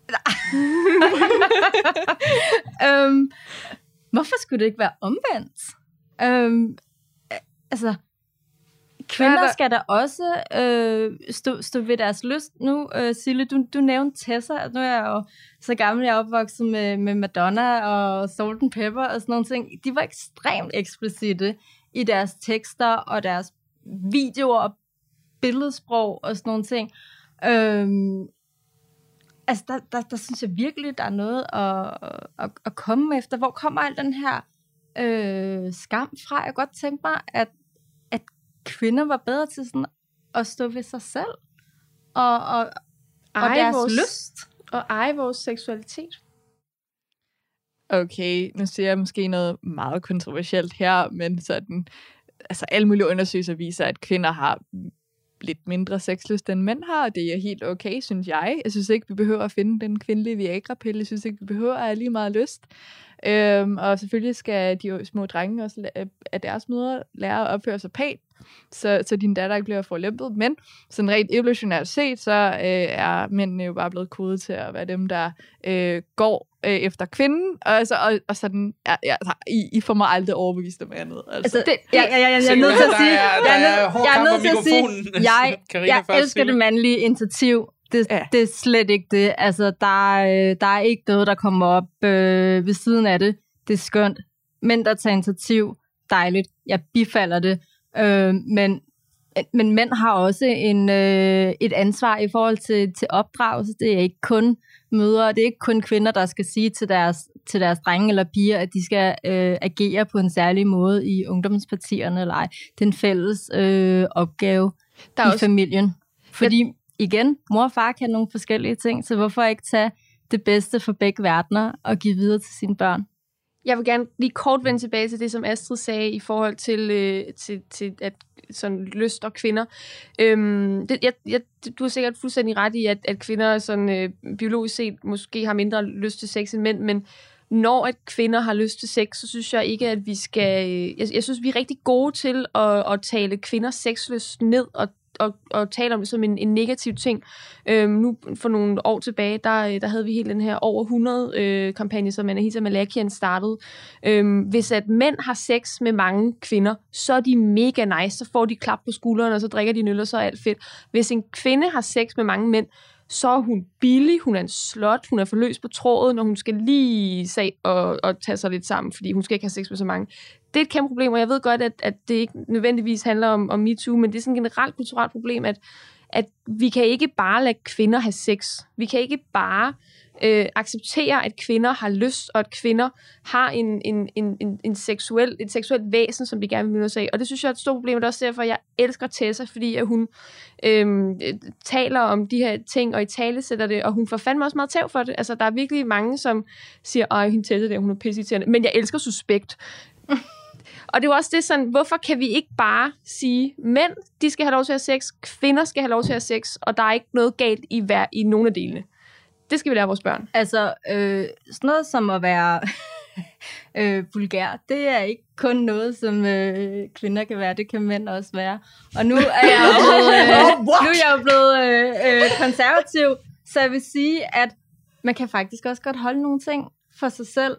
øhm, hvorfor skulle det ikke være omvendt? Øhm, altså, kvinder skal da også øh, stå, stå ved deres lyst. Nu, øh, Sille, du, du nævnte Tessa. Nu er jeg jo så gammel, jeg er opvokset med, med Madonna og Salt and Pepper og sådan nogle ting. De var ekstremt eksplicite i deres tekster og deres videoer og billedsprog og sådan nogle ting. Øhm, Altså, der, der, der synes jeg virkelig, der er noget at, at, at komme efter. Hvor kommer al den her øh, skam fra? Jeg kan godt tænke mig, at, at kvinder var bedre til sådan at stå ved sig selv. Og, og, og deres vores, lyst. Og eje vores seksualitet. Okay, nu siger jeg måske noget meget kontroversielt her, men sådan, altså alle mulige undersøgelser viser, at kvinder har lidt mindre sexlyst, end mænd har, og det er helt okay, synes jeg. Jeg synes ikke, vi behøver at finde den kvindelige Viagra-pille. Jeg synes ikke, vi behøver at have lige meget lyst. Øhm, og selvfølgelig skal de små drenge også af deres mødre lære at opføre sig pænt, så, så din datter ikke bliver forlæmpet. Men sådan rent evolutionært set, så øh, er mændene jo bare blevet kodet til at være dem, der øh, går øh, efter kvinden. Og, altså, og, og sådan, ja, ja, I, I får mig aldrig overbevist om andet. Altså, altså det, jeg, jeg, jeg, jeg er nødt til at sige, jeg er nødt til at sige, jeg, jeg elsker det mandlige initiativ. Det, ja. det er slet ikke det. Altså, der, er, der er ikke noget, der kommer op øh, ved siden af det. Det er skønt. Mænd, der tager initiativ, dejligt. Jeg bifalder det. Øh, men, men mænd har også en, øh, et ansvar i forhold til, til opdragelse. Det er ikke kun mødre, det er ikke kun kvinder, der skal sige til deres, til deres drenge eller piger, at de skal øh, agere på en særlig måde i ungdomspartierne eller ej. Det er en fælles øh, opgave der er i også familien. Fordi jeg igen, mor og far kan nogle forskellige ting, så hvorfor ikke tage det bedste for begge verdener og give videre til sine børn? Jeg vil gerne lige kort vende tilbage til det, som Astrid sagde i forhold til, øh, til, til at, sådan, lyst og kvinder. Øhm, det, jeg, jeg, du har sikkert fuldstændig ret i, at, at kvinder sådan, øh, biologisk set måske har mindre lyst til sex end mænd, men når at kvinder har lyst til sex, så synes jeg ikke, at vi skal... Jeg, jeg synes, vi er rigtig gode til at, at tale kvinders sexlyst ned og Og, og tale om det som en, en negativ ting. Øhm, nu for nogle år tilbage, der, der havde vi helt den her over hundrede øh, kampagne, som Anahita Malakian startede. Øhm, hvis at mænd har sex med mange kvinder, så er de mega nice, så får de klap på skulderen, og så drikker de en øl, og så er alt fedt. Hvis en kvinde har sex med mange mænd, så er hun billig, hun er en slot, hun er forløst på tråden, og hun skal lige se og, og tage sig lidt sammen, fordi hun skal ikke have sex med så mange. Det er et kæmpe problem, og jeg ved godt, at, at det ikke nødvendigvis handler om, om MeToo, men det er sådan et generelt kulturelt problem, at, at vi kan ikke bare lade kvinder have sex. Vi kan ikke bare øh, acceptere, at kvinder har lyst, og at kvinder har en, en, en, en, en seksuel, et seksuelt væsen, som de gerne vil møde af. Og det synes jeg er et stort problem, og det er også derfor, jeg elsker Tessa, fordi at hun øh, taler om de her ting, og i tale sætter det, og hun får fandme også meget tæv for det. Altså, der er virkelig mange, som siger, ej, hende Tessa der, hun er pisseirriterende, men jeg elsker Suspekt. Og det er jo også det sådan, hvorfor kan vi ikke bare sige, mænd, de skal have lov til at have sex, kvinder skal have lov til at have sex, og der er ikke noget galt i, hver, i nogle af delene. Det skal vi lære vores børn. Altså, øh, sådan noget som at være øh, vulgær, det er ikke kun noget, som øh, kvinder kan være, det kan mænd også være. Og nu er jeg jo blevet, øh, nu er jeg jo blevet øh, øh, konservativ, så jeg vil sige, at man kan faktisk også godt holde nogle ting for sig selv,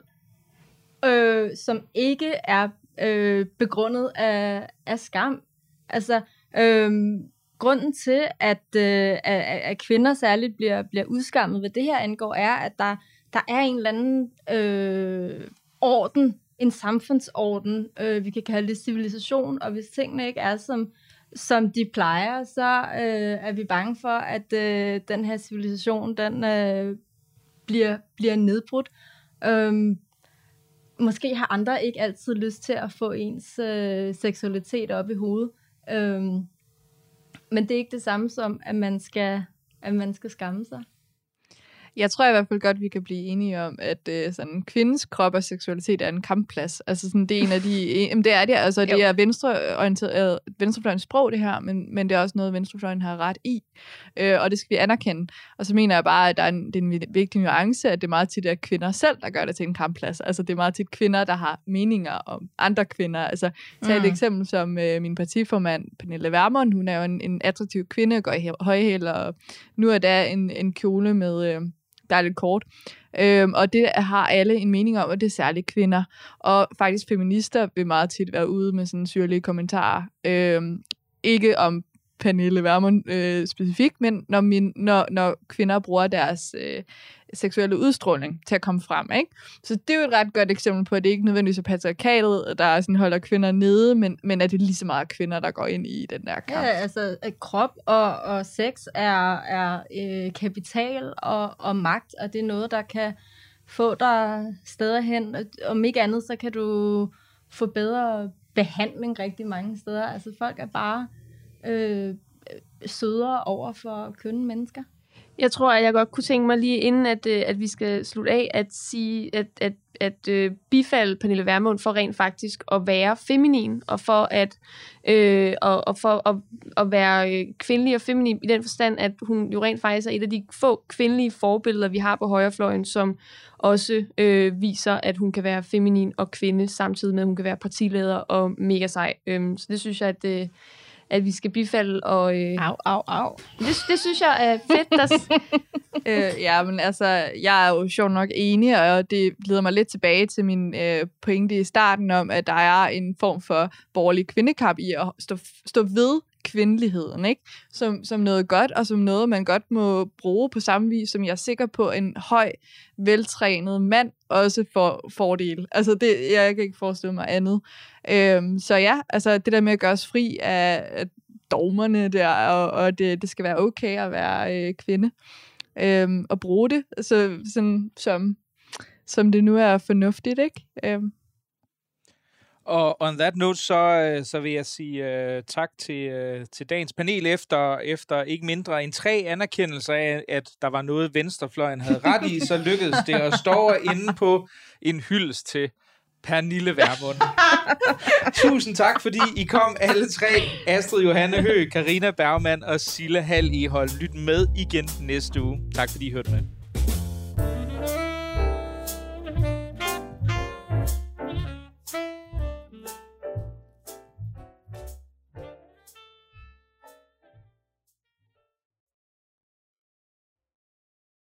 øh, som ikke er øh, begrundet af, af skam. Altså, øh, grunden til, at, øh, at, at kvinder særligt bliver, bliver udskammet, hvad det her angår, er, at der, der er en eller anden øh, orden, en samfundsorden, øh, vi kan kalde det civilisation, og hvis tingene ikke er, som, som de plejer, så øh, er vi bange for, at øh, den her civilisation, den øh, bliver, bliver nedbrudt. Øh, Måske har andre ikke altid lyst til at få ens øh, seksualitet op i hovedet. Øhm, men det er ikke det samme som, at man skal, at man skal skamme sig. Jeg tror i hvert fald godt, vi kan blive enige om, at øh, sådan, kvindens krop og seksualitet er en kampplads. Altså sådan, det er en af de... Jamen, det er det. Altså, det er venstreorienteret, venstrefløjens sprog, det her, men, men det er også noget, venstrefløjen har ret i. Øh, og det skal vi anerkende. Og så mener jeg bare, at der er en, det er en vigtig nuance, at det er meget tit er kvinder selv, der gør det til en kampplads. Altså, det er meget tit kvinder, der har meninger om andre kvinder. Altså, tag et mm. eksempel som øh, min partiformand, Pernille Vermund. Hun er jo en, en attraktiv kvinde, går i højhæl, og nu er der en, en kjole med... Øh, der er lidt kort. Øhm, og det har alle en mening om, at det er særligt kvinder. Og faktisk feminister vil meget tit være ude med sådan syrlige kommentarer. Øhm, ikke om Pernille Vermund øh, specifikt, men når, min, når, når kvinder bruger deres øh, seksuelle udstråling til at komme frem. Ikke? Så det er jo et ret godt eksempel på, at det ikke nødvendigvis er patriarkatet, der sådan holder kvinder nede, men, men at det er lige så meget kvinder, der går ind i den der kamp. Ja, altså at krop og, og sex er, er øh, kapital og, og magt, og det er noget, der kan få dig steder hen. Om ikke andet, så kan du få bedre behandling rigtig mange steder. Altså folk er bare øh, sødere over for kønne mennesker. Jeg tror, at jeg godt kunne tænke mig lige inden, at, at vi skal slutte af, at sige, at, at, at uh, bifalde Pernille Vermund for rent faktisk at være feminin, og for at, øh, og, og for at, at være kvindelig og feminin i den forstand, at hun jo rent faktisk er et af de få kvindelige forbilleder, vi har på højrefløjen, som også øh, viser, at hun kan være feminin og kvinde, samtidig med, at hun kan være partileder og mega sej. Um, så det synes jeg, at... Øh, at vi skal bifalde og... Øh... Au, au, au. Det, det synes jeg er fedt. Der... øh, ja, men altså, jeg er jo sjovt nok enig, og det leder mig lidt tilbage til min øh, pointe i starten om, at der er en form for borgerlig kvindekamp i at stå, stå ved kvindeligheden, ikke? Som, som noget godt, og som noget, man godt må bruge på samme vis, som jeg er sikker på, en høj, veltrænet mand også får fordel. Altså, det, jeg kan ikke forestille mig andet. Øhm, så ja, altså det der med at gøre os fri af, af dogmerne der, og, og det, det skal være okay at være øh, kvinde, øhm, og bruge det, altså, sådan, som, som det nu er fornuftigt, ikke? Øhm. Og on that note, så, så vil jeg sige uh, tak til, uh, til dagens panel efter, efter ikke mindre end tre anerkendelser af, at der var noget venstrefløjen havde ret i, så lykkedes det at stå inde på en hyldest til Pernille Vermund. Tusind tak, fordi I kom alle tre. Astrid Johanne Høgh, Carina Bergmann og Sille Hald Egholm. Lyt med igen næste uge. Tak fordi I hørte med.